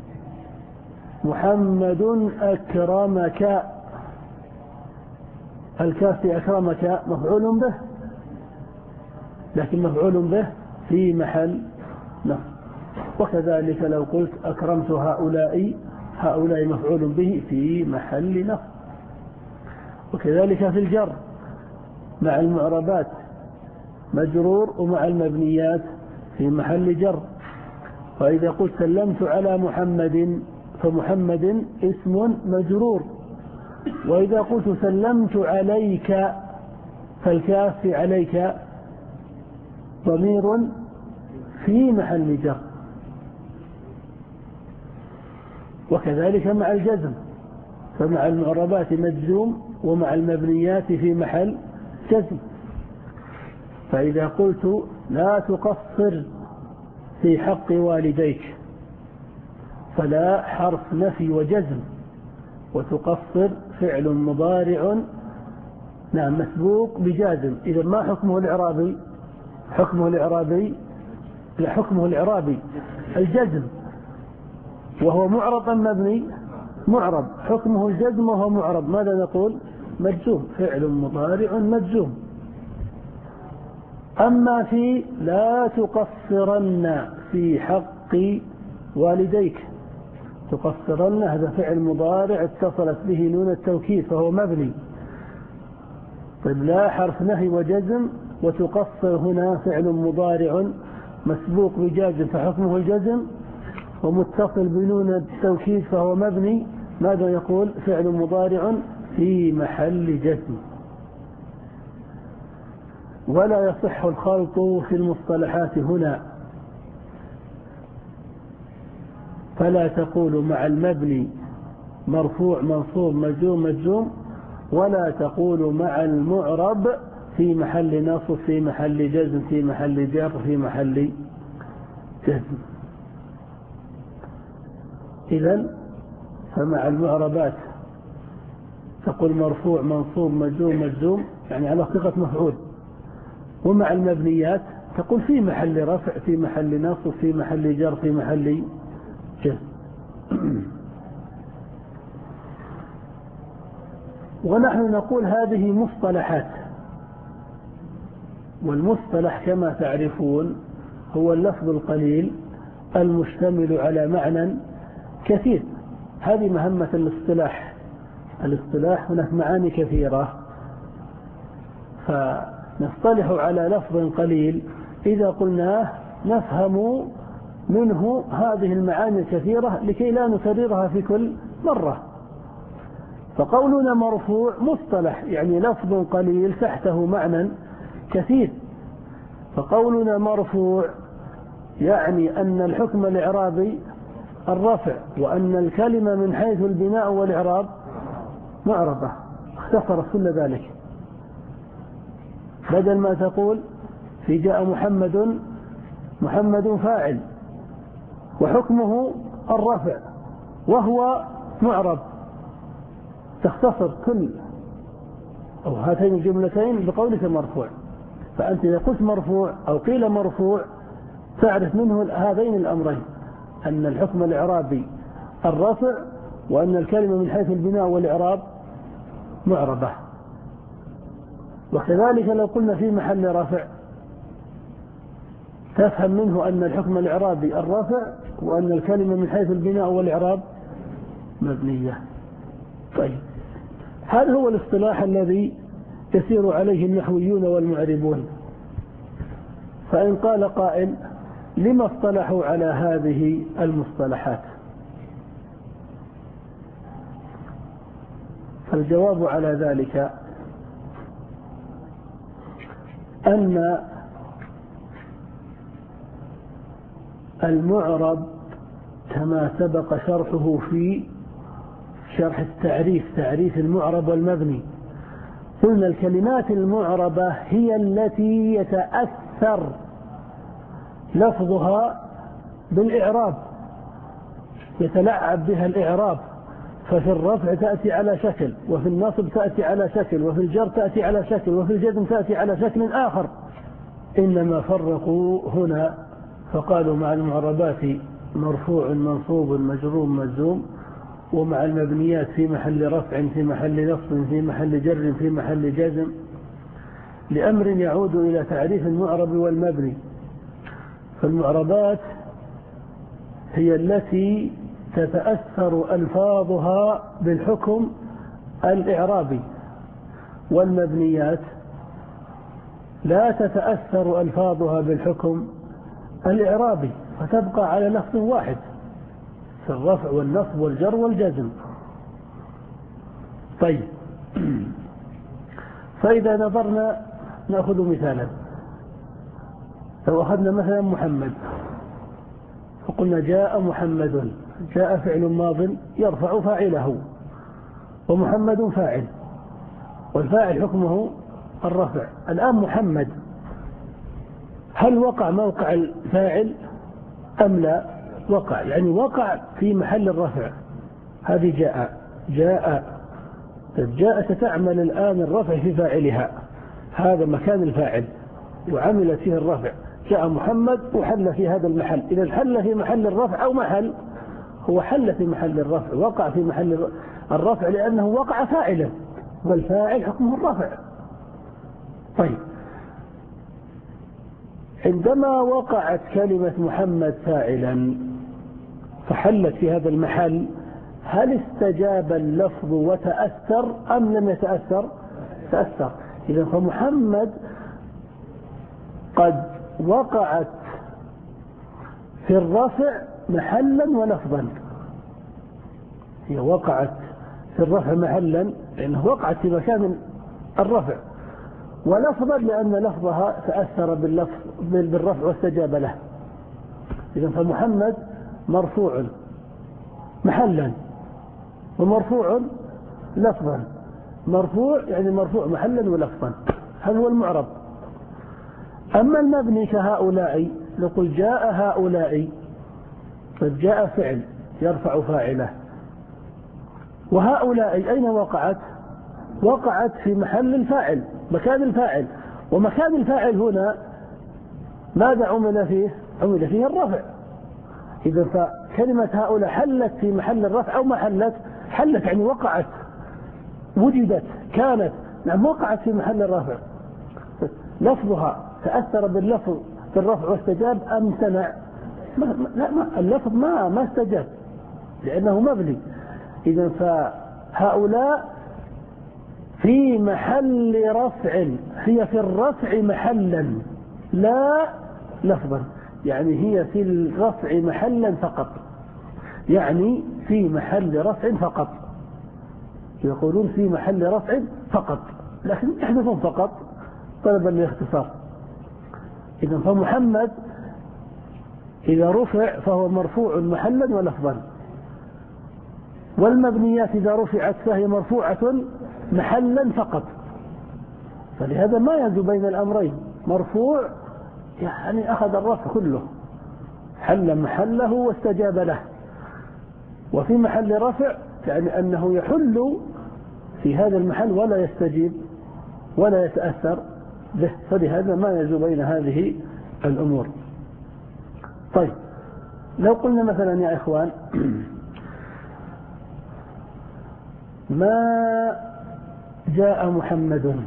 محمد أكرمك، الكاف في أكرمك مفعول به، لكن مفعول به في محل نصب. وكذلك لو قلت أكرمت هؤلاء، هؤلاء مفعول به في محل نصب. وكذلك في الجر مع المعربات مجرور ومع المبنيات في محل جر. فإذا قلت سلمت على محمد فمحمد اسم مجرور. وإذا قلت سلمت عليك فالكاف في عليك ضمير في محل جر. وكذلك مع الجزم فمع المعربات مجزوم ومع المبنيات في محل جزم. فإذا قلت لا تقصر في حق والديك فلا حرف نفي وجزم، وتقصر فعل مضارع نعم مسبوق بجازم. إذا ما حكمه الإعرابي؟ حكمه الإعرابي لا حكمه الإعرابي الجزم، وهو معرب مبني معرب، حكمه الجزم وهو معرب. ماذا نقول؟ مجزوم، فعل مضارع مجزوم. أما في لا تقصرن في حق والديك، تقصرن هذا فعل مضارع اتصلت به نون التوكيد فهو مبني. طيب لا حرف نهي وجزم، وتقصر هنا فعل مضارع مسبوق بجازم فحكمه الجزم، ومتصل بنون التوكيد فهو مبني. ماذا يقول؟ فعل مضارع في محل جزم. ولا يصح الخلط في المصطلحات هنا، فلا تقول مع المبني مرفوع منصوب مجزوم مجزوم، ولا تقول مع المعرب في محل نصب في محل جزم في محل جر في محل جزم. إذن فمع المعربات تقول مرفوع منصوب مجزوم مجزوم يعني على صيغة مفعول، ومع المبنيات تقول في محل رفع في محل نصب في محل جر في محل جزم. ونحن نقول هذه مصطلحات، والمصطلح كما تعرفون هو اللفظ القليل المشتمل على معنى كثير. هذه مهمة الاصطلاح. الاصطلاح هناك معاني كثيرة، فنصطلح على لفظ قليل إذا قلناه نفهم منه هذه المعاني الكثيرة لكي لا نكررها في كل مرة. فقولنا مرفوع مصطلح يعني لفظ قليل تحته معنى كثير. فقولنا مرفوع يعني أن الحكم الإعرابي الرفع، وأن الكلمة من حيث البناء والإعراب معربة. اختصر كل ذلك، بدل ما تقول في جاء محمد محمد فاعل وحكمه الرفع وهو معرب، تختصر كل أو هاتين الجملتين بقولك مرفوع. فأنت إذا قلت مرفوع أو قيل مرفوع تعرف منه هذين الأمرين، أن الحكم الإعرابي الرفع، وأن الكلمة من حيث البناء والإعراب معربة. وكذلك لو قلنا في محل رفع تفهم منه أن الحكم الإعرابي الرفع، وأن الكلمة من حيث البناء والإعراب مبنية. طيب هذا هو الاصطلاح الذي يسير عليه النحويون والمعربون. فإن قال قائل لما اصطلحوا على هذه المصطلحات؟ فالجواب على ذلك أن المعرب كما سبق شرحه في شرح التعريف، تعريف المعرب والمبني، قلنا الكلمات المعربة هي التي يتأثر لفظها بالإعراب، يتلعب بها الإعراب. ففي الرفع تأتي على شكل، وفي النصب تأتي على شكل، وفي الجر تأتي على شكل، وفي الجزم تأتي على شكل آخر. إنما فرقوا هنا فقالوا مع المعربات مرفوع منصوب مجرور مجزوم، ومع المبنيات في محل رفع في محل نصب في محل جر في محل جزم. لأمر يعود إلى تعريف المعرب والمبني. فالمعربات هي التي تتأثر ألفاظها بالحكم الإعرابي، والمبنيات لا تتأثر ألفاظها بالحكم الإعرابي، فتبقى على لفظ واحد في الرفع والنصب والجر والجزم. طيب، فإذا نظرنا نأخذ مثالا، لو أخذنا مثلا محمد فقلنا جاء محمد، جاء فعل ماض يرفع فاعله، ومحمد فاعل، والفاعل حكمه الرفع. الآن محمد هل وقع موقع الفاعل أم لا؟ وقع، يعني وقع في محل الرفع. هذه جاء جاء جاء ستعمل الآن الرفع في فاعلها، هذا مكان الفاعل وعملت فيه الرفع. جاء محمد وحل في هذا المحل. إذا حل في محل الرفع أو محل، هو حل في محل الرفع، وقع في محل الرفع لأنه وقع فاعلا، والفاعل حكمه الرفع. طيب، عندما وقعت كلمة محمد فاعلا فحلت في هذا المحل، هل استجاب اللفظ وتأثر أم لم يتأثر؟ تأثر. إذا فمحمد قد وقعت في الرفع محلا ولفظا. هي وقعت في الرفع محلا لأنه وقعت في مكان الرفع، ولفظا لأن لفظها تأثر باللفظ بالرفع واستجاب له. إذا فمحمد مرفوع محلا ومرفوع لفظا. مرفوع يعني مرفوع محلا ولفظا، هذا هو المعرب. أما المبني كهؤلاء، نقول جاء هؤلاء، فجاء فعل يرفع فاعله، وهؤلاء أين وقعت؟ وقعت في محل الفاعل، مكان الفاعل، ومكان الفاعل هنا ماذا عمل فيه؟ عمل فيه الرفع. إذا فكلمة هؤلاء حلت في محل الرفع أو ما حلت؟ حلت يعني وقعت، وجدت، كانت، نعم وقعت في محل الرفع. لفظها تأثر باللفظ بالرفع واستجاب أم امتنع؟ ما لا ما اللفظ ما ما استجاب لأنه مبني. إذا فهؤلاء في محل رفع، هي في الرفع محلا لا لفظا، يعني هي في الرفع محلا فقط، يعني في محل رفع فقط. يقولون في محل رفع فقط، لكن يحدثون فقط طلبا للاختصار. إذا فمحمد إذا رفع فهو مرفوع محلا ولفظا، والمبنيات إذا رفعت فهي مرفوعة محلا فقط. فلهذا ما يجوز بين الأمرين، مرفوع يعني أخذ الرفع كله، حل محله واستجاب له، وفي محل رفع يعني أنه يحل في هذا المحل ولا يستجيب ولا يتأثر به. فلهذا ما يجوز بين هذه الأمور. طيب، لو قلنا مثلا يا إخوان ما جاء محمد،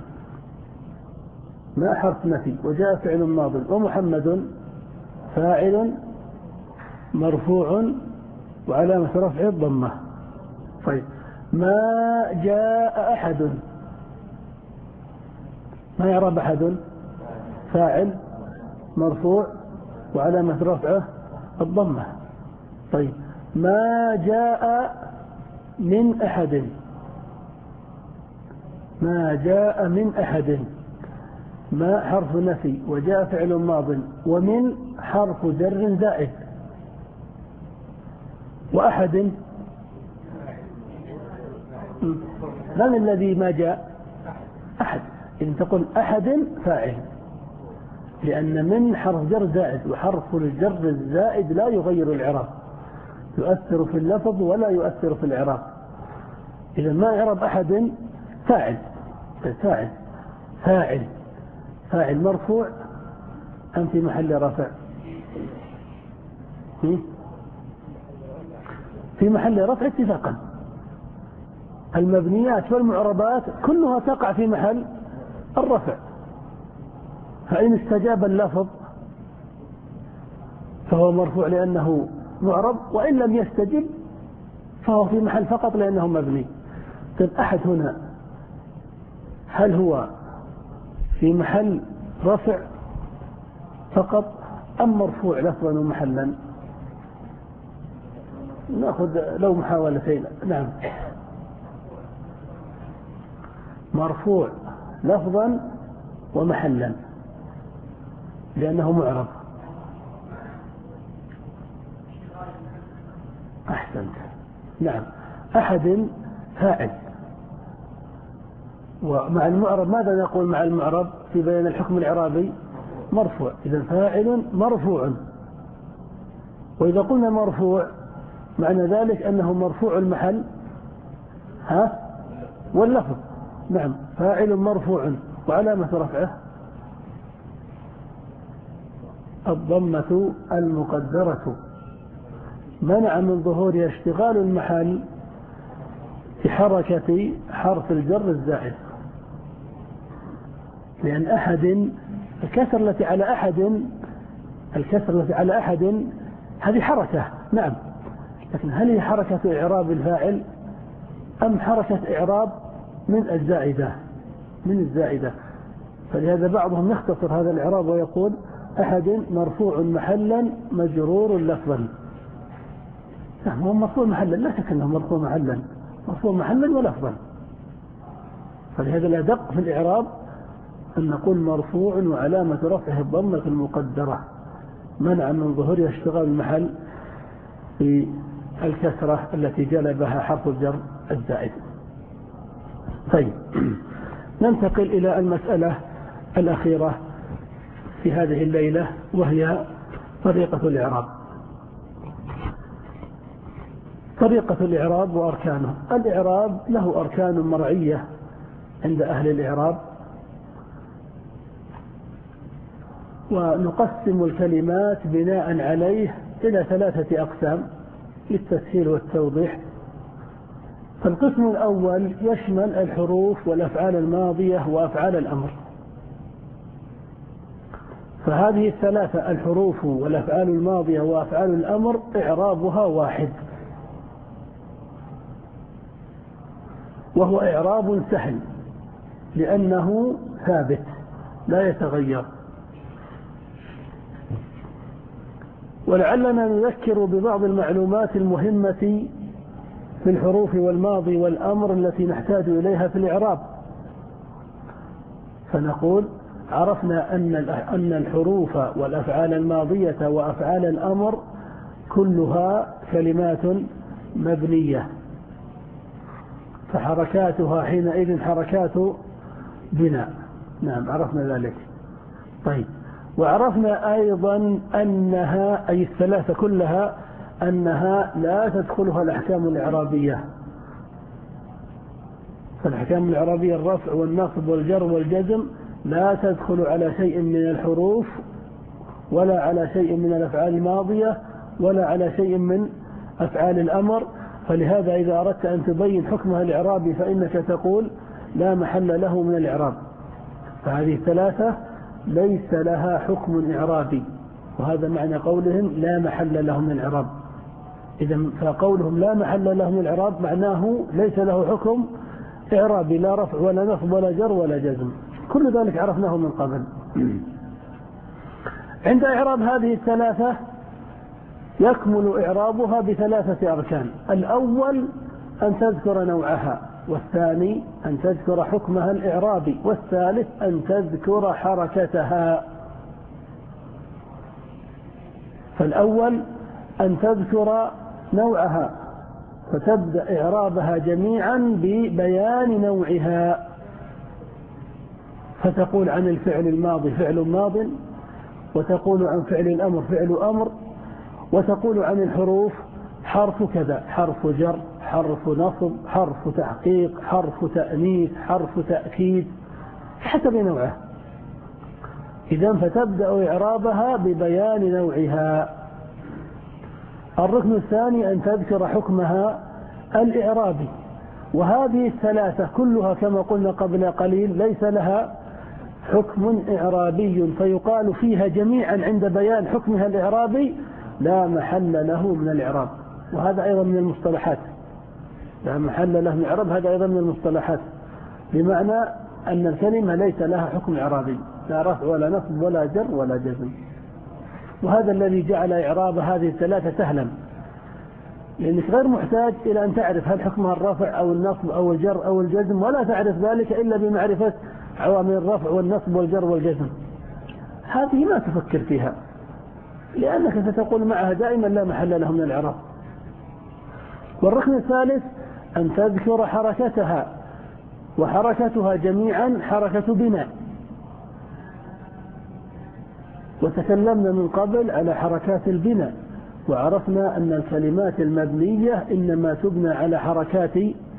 ما حرف نفي وجاء فعل ماض، ومحمد فاعل مرفوع وعلامة رفعه الضمة. طيب، ما جاء أحد، ما يعرب أحد؟ فاعل مرفوع وعلامة رفعه الضمة. طيب، ما جاء من أحد، ما جاء من أحد، ما حرف نفي وجاء فعل ماض، ومن حرف جر زائد، وأحد من الذي ما جاء؟ أحد. إن تقول أحد فاعل، لأن من حرف جر زائد، وحرف الجر الزائد لا يغير الإعراب، يؤثر في اللفظ ولا يؤثر في الإعراب. إذا ما يعرب أحد فاعل، فاعل فاعل فاعل مرفوع أم في محل رفع؟ في محل رفع اتفاقا. المبنيات والمعربات كلها تقع في محل الرفع، فإن استجاب اللفظ فهو مرفوع لأنه معرب، وإن لم يستجب فهو في محل فقط لأنه مبني. طيب أحد هنا هل هو في محل رفع فقط أم مرفوع لفظا ومحلا؟ نأخذ لو محاولتين. نعم، مرفوع لفظا ومحلا لأنه معرب. أحسنت. نعم، أحد فاعل، ومع المعرب ماذا نقول مع المعرب في بيان الحكم الإعرابي؟ مرفوع. إذا فاعل مرفوع، وإذا قلنا مرفوع معنى ذلك أنه مرفوع المحل ها واللفظ. نعم، فاعل مرفوع وعلامة رفعه الضمة المقدرة منع من ظهورها اشتغال المحل بحركة حرف الجر الزائد، لأن أحد الكسر التي على أحد الكسر التي على أحد هذه حركة. نعم، لكن هل هي حركة إعراب الفاعل أم حركة إعراب من الزائدة من الزائدة؟ فلهذا بعضهم يختصر هذا الإعراب ويقول أحد مرفوع محلا مجرور لفظا. نعم، هو مرفوع محلا، لا شك أنه مرفوع محلا مرفوع محلا ولفظا. فلهذا الأدق في الإعراب أن نقول مرفوع وعلامة رفعه الضمة المقدرة منع من ظهورها اشتغال المحل في الكسرة التي جلبها حرف الجر الزائد. طيب، ننتقل إلى المسألة الأخيرة في هذه الليلة، وهي طريقة الإعراب. طريقة الإعراب وأركانه. الإعراب له أركان مرعية عند أهل الإعراب، ونقسم الكلمات بناء عليه إلى ثلاثة أقسام للتسهيل والتوضيح. فالقسم الأول يشمل الحروف والأفعال الماضية وأفعال الأمر. فهذه الثلاثة الحروف والأفعال الماضية وأفعال الأمر إعرابها واحد، وهو إعراب سهل لأنه ثابت لا يتغير. ولعلنا نذكر ببعض المعلومات المهمة في الحروف والماضي والأمر التي نحتاج إليها في الإعراب. فنقول عرفنا أن أن الحروف والأفعال الماضية وأفعال الأمر كلها كلمات مبنية، فحركاتها حينئذ حركات بناء. نعم، عرفنا ذلك. طيب، وعرفنا أيضا أنها أي الثلاثة كلها أنها لا تدخلها الأحكام الإعرابية. فالأحكام الإعرابية الرفع والنصب والجر والجزم لا تدخل على شيء من الحروف ولا على شيء من الأفعال الماضية ولا على شيء من أفعال الأمر. فلهذا إذا أردت أن تبين حكمها الإعرابي فإنك تقول لا محل له من الإعراب. فهذه الثلاثة ليس لها حكم إعرابي، وهذا معنى قولهم لا محل له من الإعراب. إذا فقولهم لا محل له من الإعراب معناه ليس له حكم إعرابي، لا رفع ولا نصب ولا جر ولا جزم. كل ذلك عرفناه من قبل. عند إعراب هذه الثلاثة يكمل إعرابها بثلاثة أركان. الأول أن تذكر نوعها، والثاني أن تذكر حكمها الإعرابي، والثالث أن تذكر حركتها. فالأول أن تذكر نوعها، فتبدأ إعرابها جميعا ببيان نوعها، فتقول عن الفعل الماضي فعل ماض، وتقول عن فعل الأمر فعل أمر، وتقول عن الحروف حرف كذا، حرف جر، حرف نصب، حرف تحقيق، حرف تأنيث، حرف تأكيد، حسب نوعه. إذن فتبدأ إعرابها ببيان نوعها. الركن الثاني أن تذكر حكمها الإعرابي، وهذه الثلاثة كلها كما قلنا قبل قليل ليس لها حكم إعرابي فيقال فيها جميعا عند بيان حكمها الإعرابي لا محل له من الإعراب. وهذا أيضا من المصطلحات، لا محل له من الإعراب، هذا أيضا من المصطلحات، بمعنى أن الكلمة ليس لها حكم إعرابي، لا رفع ولا نصب ولا جر ولا جزم. وهذا الذي جعل إعراب هذه الثلاثة سهلا، لأنك غير محتاج إلى أن تعرف هل حكمها الرفع أو النصب أو الجر أو الجزم، ولا تعرف ذلك إلا بمعرفة عوامل الرفع والنصب والجر والجزم. هذه ما تفكر فيها، لأنك ستقول معها دائما لا محل له من الإعراب. والركن الثالث أن تذكر حركتها، وحركتها جميعا حركة بناء. وتكلمنا من قبل على حركات البناء، وعرفنا أن الكلمات المبنية إنما تبنى على حركات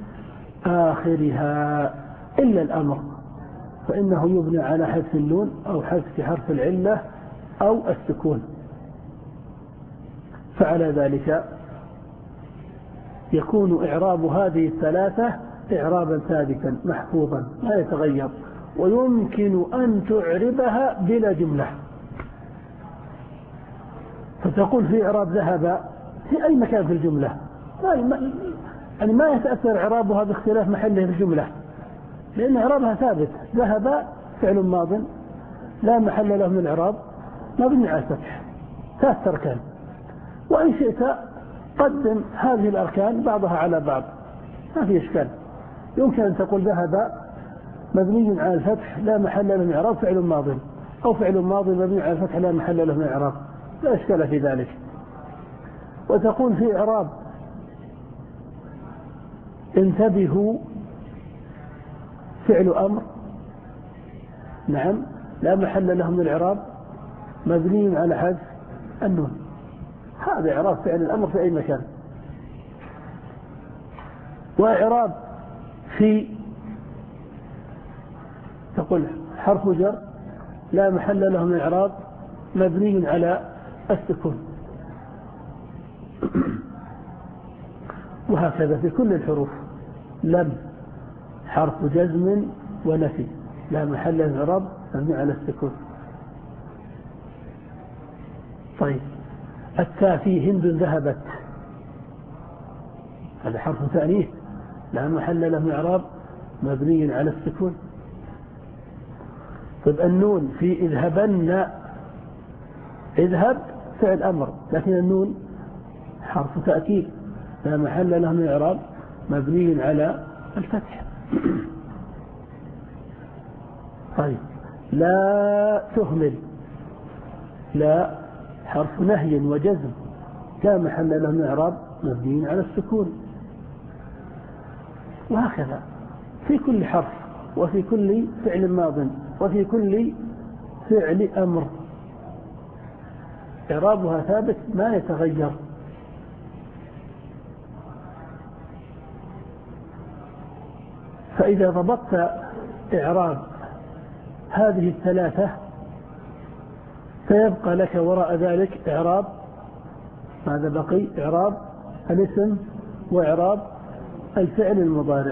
آخرها إلا الأمر، فإنه يبنى على حذف النون أو حذف حرف العلة أو السكون. فعلى ذلك يكون إعراب هذه الثلاثة إعرابا ثابتا محفوظا لا يتغير، ويمكن أن تعربها بلا جملة. فتقول في إعراب ذهب في أي مكان في الجملة، يعني ما يتأثر إعرابها باختلاف محله في الجملة، لأن إعرابها ثابت. ذهب فعل ماض لا محل له من الإعراب مبني على الفتح، ثلاث أركان، وإن شئت قدم هذه الأركان بعضها على بعض ما في إشكال. يمكن أن تقول ذهب مبني على الفتح لا محل له من الإعراب فعل ماض، أو فعل ماض مبني على الفتح لا محل له من الإعراب، لا إشكال في ذلك. وتقول في إعراب انتبهوا فعل أمر، نعم لا محل له من الإعراب مبني على حذف النون، هذا إعراب فعل الأمر في أي مكان. وإعراب في تقول حرف جر لا محل له من الإعراب مبني على السكون، وهكذا في كل الحروف. لم حرف جزم ونفي لا محل له من الإعراب مبني على السكون. طيب التاء في هند ذهبت، هذا حرف تأنيث لا محل له من الإعراب مبني على السكون. طيب النون في اذهبن، اذهب فعل أمر لكن النون حرف تأكيد لا محل له من الإعراب مبني على الفتح. طيب لا تهمل، لا حرف نهي وجزم لا محل له من الإعراب مبني على السكون. وهكذا في كل حرف وفي كل فعل ماض وفي كل فعل أمر إعرابها ثابت ما يتغير. فإذا ضبطت إعراب هذه الثلاثة فيبقى لك وراء ذلك إعراب، ماذا بقي؟ إعراب الاسم وإعراب الفعل المضارع.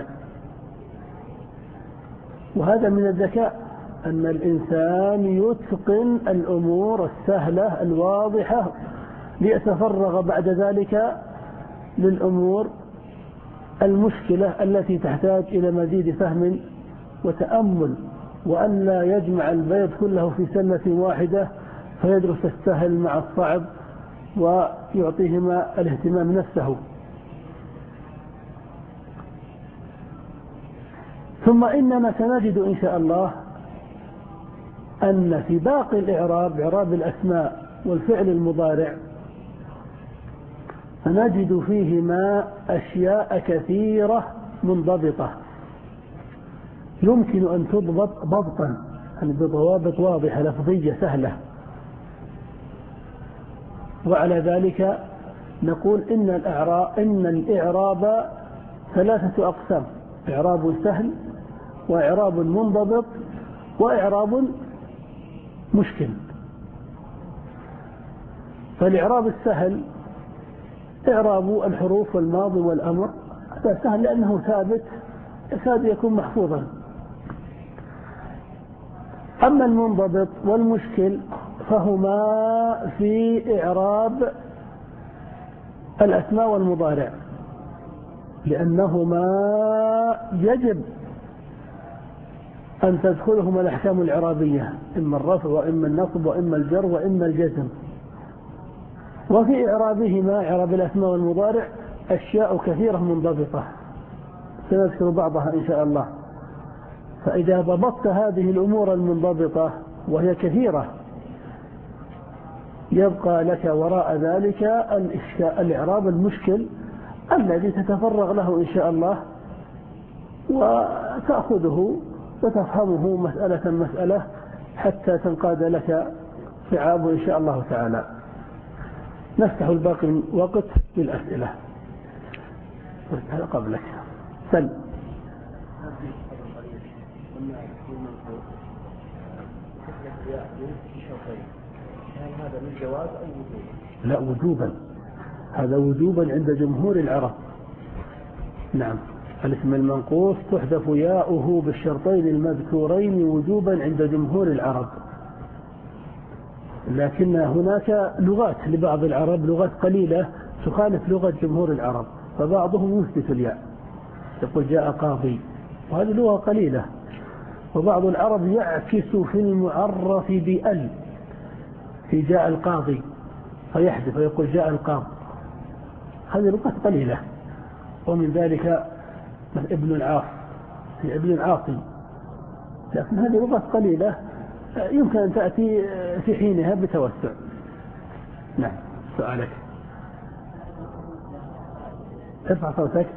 وهذا من الذكاء أن الإنسان يتقن الأمور السهلة الواضحة ليتفرغ بعد ذلك للأمور المشكلة التي تحتاج إلى مزيد فهم وتأمل، وأن لا يجمع البيض كله في سلة واحدة فيدرس السهل مع الصعب ويعطيهما الاهتمام نفسه. ثم إننا سنجد إن شاء الله أن في باقي الإعراب، إعراب الأسماء والفعل المضارع، سنجد فيهما أشياء كثيرة منضبطة يمكن أن تضبط ضبطا يعني بضوابط واضحة لفظية سهلة. وعلى ذلك نقول إن الإعراب, إن الإعراب ثلاثة أقسام: إعراب سهل، وإعراب منضبط، وإعراب مشكل. فالإعراب السهل إعراب الحروف والماضي والأمر، هذا سهل لأنه ثابت يكاد يكون محفوظا. أما المنضبط والمشكل فهما في إعراب الأسماء والمضارع، لأنهما يجب أن تدخلهما الأحكام الإعرابية، إما الرفع وإما النصب وإما الجر وإما الجزم. وفي إعرابهما إعراب الأسماء والمضارع أشياء كثيرة منضبطة سنذكر بعضها إن شاء الله. فإذا ضبطت هذه الأمور المنضبطة وهي كثيرة يبقى لك وراء ذلك الإعراب المشكل الذي تتفرغ له إن شاء الله وتأخذه وتفهمه مسألة مسألة حتى تنقاد لك صعابه إن شاء الله تعالى. نفتح الباقي الوقت للأسئلة. هذا قبلك سل. هذا من جواز أو وجوبا؟ لا وجوبا، هذا وجوبا عند جمهور العرب. نعم، الاسم المنقوص تحذف ياؤه بالشرطين المذكورين وجوبا عند جمهور العرب، لكن هناك لغات لبعض العرب لغات قليلة تخالف لغة جمهور العرب، فبعضهم يثبت الياء يقول جاء قاضي، وهذه لغة قليلة. وبعض العرب يعكس في المعرف بأل في جاء القاضي فيحذف ويقول جاء القاضي، هذه لغات قليلة. ومن ذلك ابن العاص في ابن العاصي، لكن هذه لغات قليلة يمكن أن تأتي في حينها بتوسع. نعم، سؤالك. ارفع صوتك.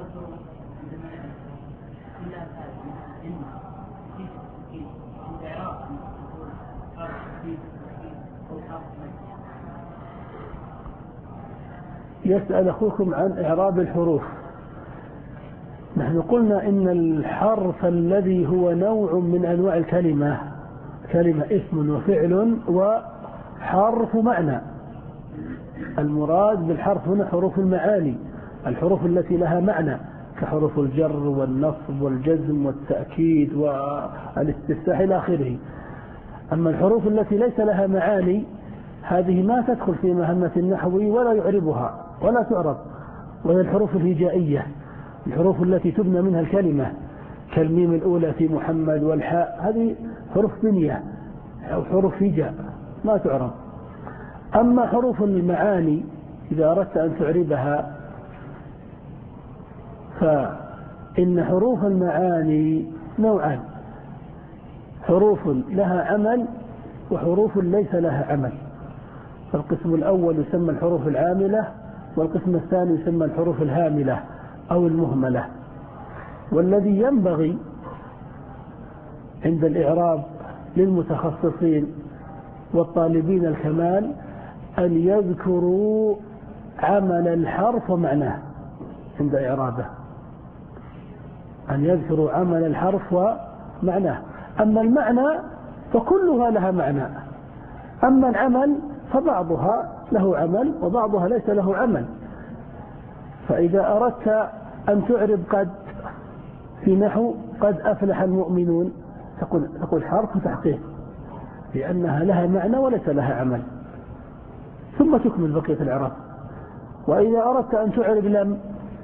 يسأل أخوكم عن إعراب الحروف. نحن قلنا إن الحرف الذي هو نوع من أنواع الكلمة، كلمة اسم وفعل وحرف معنى، المراد بالحرف هنا حروف المعاني، الحروف التي لها معنى كحروف الجر والنصب والجزم والتأكيد والاستفتاح إلى آخره. أما الحروف التي ليس لها معاني هذه ما تدخل في مهمة النحو ولا يعربها ولا تعرب، وهي الحروف الهجائية، الحروف التي تبنى منها الكلمة كالميم الأولى في محمد والحاء، هذه حروف بنية أو حروف هجاء ما تعرب. أما حروف المعاني إذا أردت أن تعربها فإن حروف المعاني نوعان، حروف لها عمل وحروف ليس لها عمل. فالقسم الأول يسمى الحروف العاملة، والقسم الثاني يسمى الحروف الهاملة أو المهملة. والذي ينبغي عند الإعراب للمتخصصين والطالبين الكمال أن يذكروا عمل الحرف ومعناه عند إعرابه، أن يذكروا عمل الحرف ومعناه. أما المعنى فكلها لها معنى، أما العمل فبعضها له عمل وبعضها ليس له عمل. فإذا أردت أن تعرب قد في نحو قد أفلح المؤمنون تقول, تقول حرف تحقيق لأنها لها معنى وليس لها عمل، ثم تكمل بقية الإعراب. وإذا أردت أن تعرب لم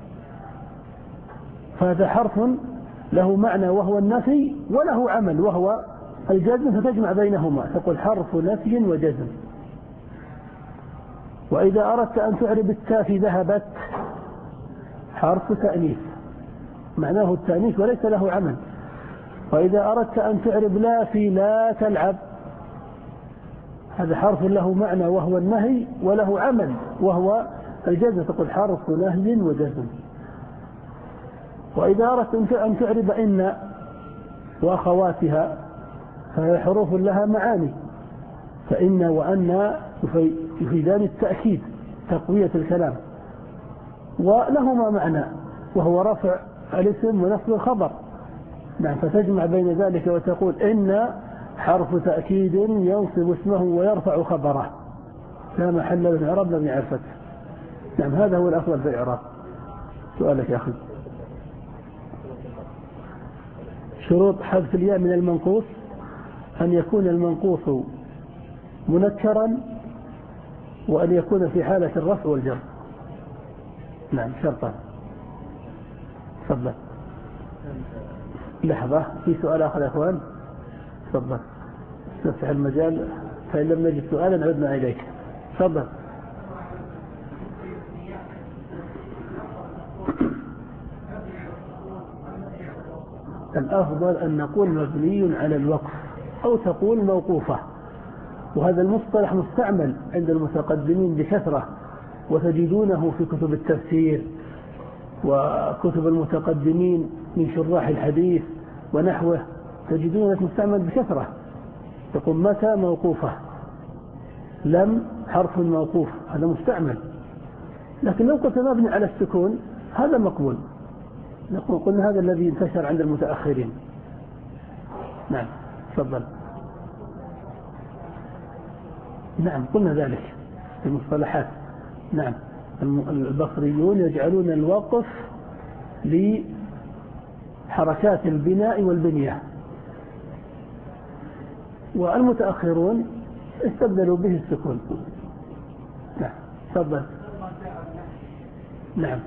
فهذا حرف له معنى وهو النفي وله عمل وهو الجزم، فتجمع بينهما تقول حرف نفي وجزم. وإذا أردت أن تعرب التاء في ذهبت حرف تأنيث معناه التأنيث وليس له عمل. وإذا أردت أن تعرب لا في لا تلعب هذا حرف له معنى وهو النهي وله عمل وهو الجزم، تقول حرف نهي وجزم. وإذا أردت أن تعرب إن وأخواتها فهي حروف لها معاني، فإن وأن يفيدان التأكيد تقوية الكلام، ولهما معنى وهو رفع الاسم ونصب الخبر. نعم، فتجمع بين ذلك وتقول إن حرف تأكيد ينصب اسمه ويرفع خبره لا محل له من إعراب لم يعرفه. نعم، هذا هو الأفضل في الإعراب. سؤالك يا أخي. شروط حذف الياء من المنقوص. أن يكون المنقوص منكرا وأن يكون في حالة الرفع والجر. نعم شرطا. تفضل. لحظة، في سؤال آخر يا أخوان؟ تفضل نفتح المجال، فإن لم نجد سؤالا عدنا إليك. تفضل. الأفضل أن نقول مبني على الوقف أو تقول موقوفة، وهذا المصطلح مستعمل عند المتقدمين بكثرة، وتجدونه في كتب التفسير وكتب المتقدمين من شراح الحديث ونحوه، تجدونه مستعمل بكثرة. تقول متى موقوفة، لم حرف موقوف، هذا مستعمل. لكن لو قلت مبني على السكون هذا مقبول، نقول قلنا هذا الذي انتشر عند المتأخرين. نعم تفضل. نعم قلنا ذلك في المصطلحات. نعم البصريون يجعلون الوقف لحركات البناء والبنية، والمتأخرون استبدلوا به السكون. نعم تفضل. نعم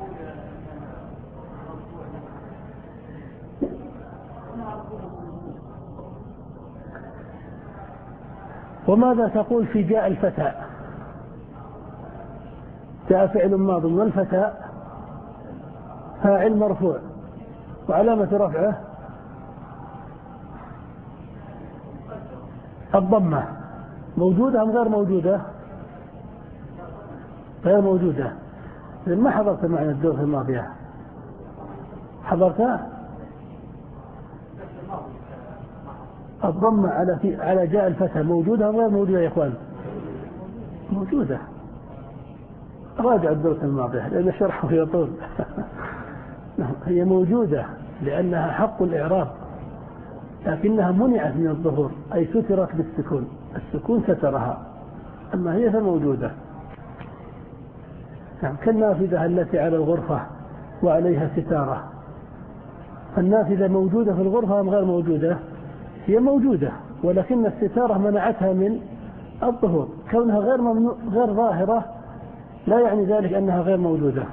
وماذا تقول في جاء الفتى؟ جاء فعل ماض والفتى فاعل مرفوع وعلامة رفعه الضمة، موجودة أم غير موجودة؟ غير موجودة. ما حضرت معنا الدور الماضية؟ حضرتها؟ الضمة على في على جاء الفتى موجودة أم غير موجودة يا إخوان؟ موجودة. راجع الدور الماضية لأن شرحه يطول. هي موجودة لأنها حق الإعراب، لكنها منعت من الظهور، أي سترت بالسكون، السكون سترها، أما هي فموجودة. يعني كالنافذة التي على الغرفة وعليها ستارة، النافذة موجودة في الغرفة أم غير موجودة؟ هي موجودة، ولكن الستارة منعتها من الظهور. كونها غير ممنوع غير ظاهرة لا يعني ذلك أنها غير موجودة.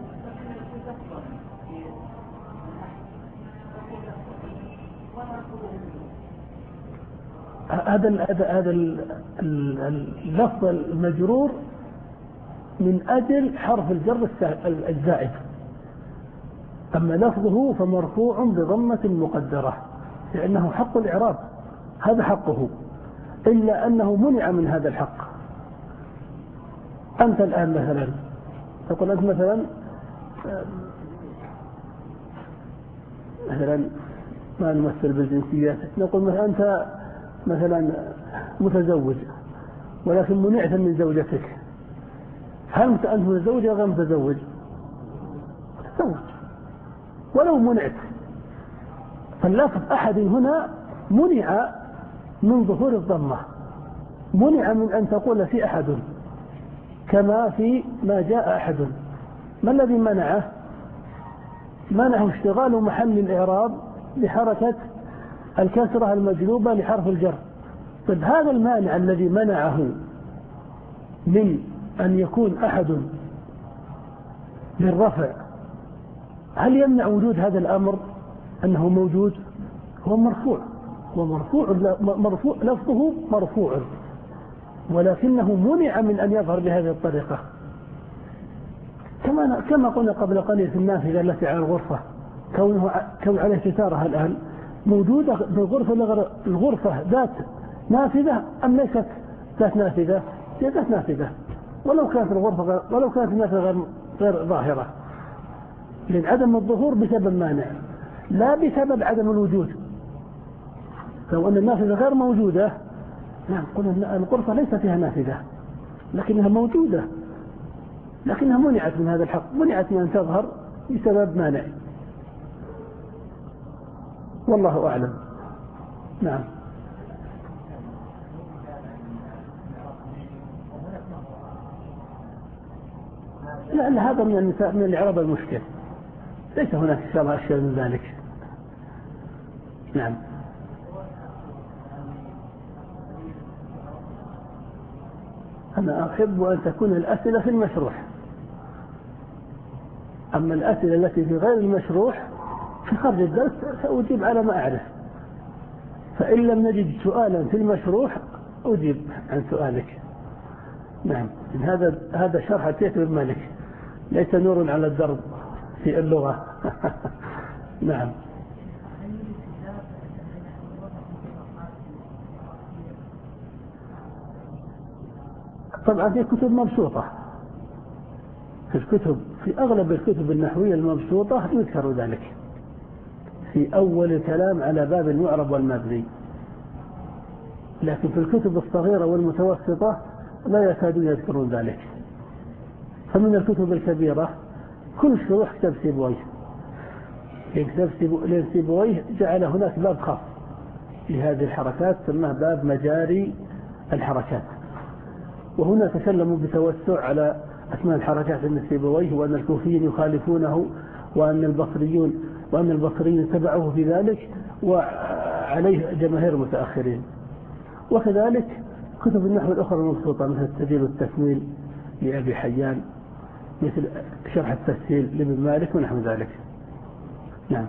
هذا هذا اللفظ المجرور من أجل حرف الجر الزائد، أما لفظه فمرفوع بضمة مقدرة لأنه حق الإعراب، هذا حقه، إلا أنه منع من هذا الحق. أنت الآن مثلا تقول أنت مثلا مثلا ما نمثل بالجنسيات، نقول مثلا أنت مثلا متزوج ولكن منعت من زوجتك، هل أنت متزوج أو غير متزوج؟ متزوج ولو منعت. فاللفظ أحد هنا منع من ظهور الضمة، منع من أن تقول في أحد كما في ما جاء أحد. ما الذي منعه؟ منعه اشتغال محل الإعراب بحركة الكسرة المجلوبة لحرف الجر. طيب هذا المانع الذي منعه من أن يكون أحد بالرفع، هل يمنع وجود هذا الأمر أنه موجود؟ هو مرفوع، ومرفوع مرفوع لفظه مرفوع، ولكنه منع من أن يظهر بهذه الطريقة. كما كما قلنا قبل قليل في النافذة التي على الغرفة، كونه كون عليه ستارة الآن موجودة في الغرفة، الغرفة ذات نافذة أم ليست ذات نافذة؟ هي ذات نافذة، ولو كانت الغرفة ولو كانت النافذة غير غير ظاهرة، لأن عدم الظهور بسبب مانع لا بسبب عدم الوجود. لو أن النافذة غير موجودة نعم قلنا الغرفة ليس فيها نافذة، لكنها موجودة، لكنها منعت من هذا الحق، منعت من أن تظهر بسبب مانع. والله أعلم. نعم. لأن هذا من النساء من الإعراب المشكل، ليس هناك إن شاء الله أشياء من ذلك. نعم. أنا أحب أن تكون الأسئلة في المشروح، أما الأسئلة التي في غير المشروح في خارج الدرس سأجيب على ما أعرف، فإن لم نجد سؤالا في المشروح أجيب عن سؤالك. نعم، هذا هذا شرح التيت بن مالك، ليس نور على الدرب في اللغة. نعم. طبعا في كتب مبسوطة، في الكتب في أغلب الكتب النحوية المبسوطة يذكر ذلك في أول الكلام على باب المعرب والمبني، لكن في الكتب الصغيرة والمتوسطة لا يكادون يذكرون ذلك. فمن الكتب الكبيرة كل شروح كتاب سيبويه، لأن سيبويه جعل هناك باب خاص لهذه الحركات سماه باب مجاري الحركات، وهنا تكلموا بتوسع على أسماء الحركات عند سيبويه، وأن الكوفيين يخالفونه، وأن البصريون وأن البصريين تبعوه في ذلك، وعليه جماهير متأخرين. وكذلك كتب النحو الأخرى المبسوطة مثل التدليل والتكميل لأبي حيان، مثل شرح التسهيل لابن مالك ونحو ذلك. نعم.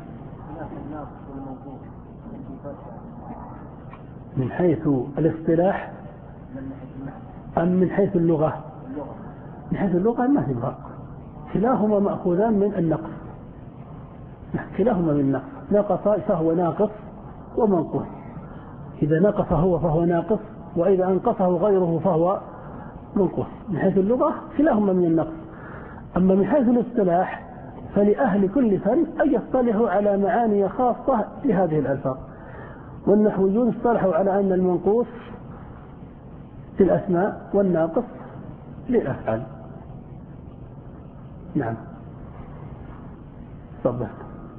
من حيث الاصطلاح أم من حيث اللغة؟ من حيث اللغة ما في فرق، كلاهما مأخوذان من النقص، كلاهما من النقص، نقص فهو ناقص ومنقوص، إذا نقص هو فهو ناقص، وإذا أنقصه غيره فهو منقوص. من حيث اللغة كلاهما من النقص. أما من حيث الاصطلاح فلأهل كل فن أن يصطلحوا على معاني خاصة لهذه الألفاظ، والنحويون اصطلحوا على أن المنقوص للأسماء والناقص للأفعال. نعم. تفضل.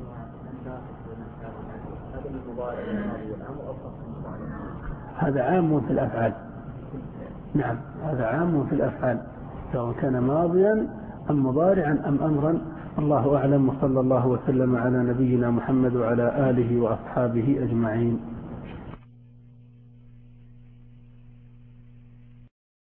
هذا عام في الأفعال. نعم، هذا عام في الأفعال سواء كان ماضيا أم مضارعا أم أمرا. الله أعلم، وصلى الله وسلم على نبينا محمد وعلى آله وأصحابه أجمعين.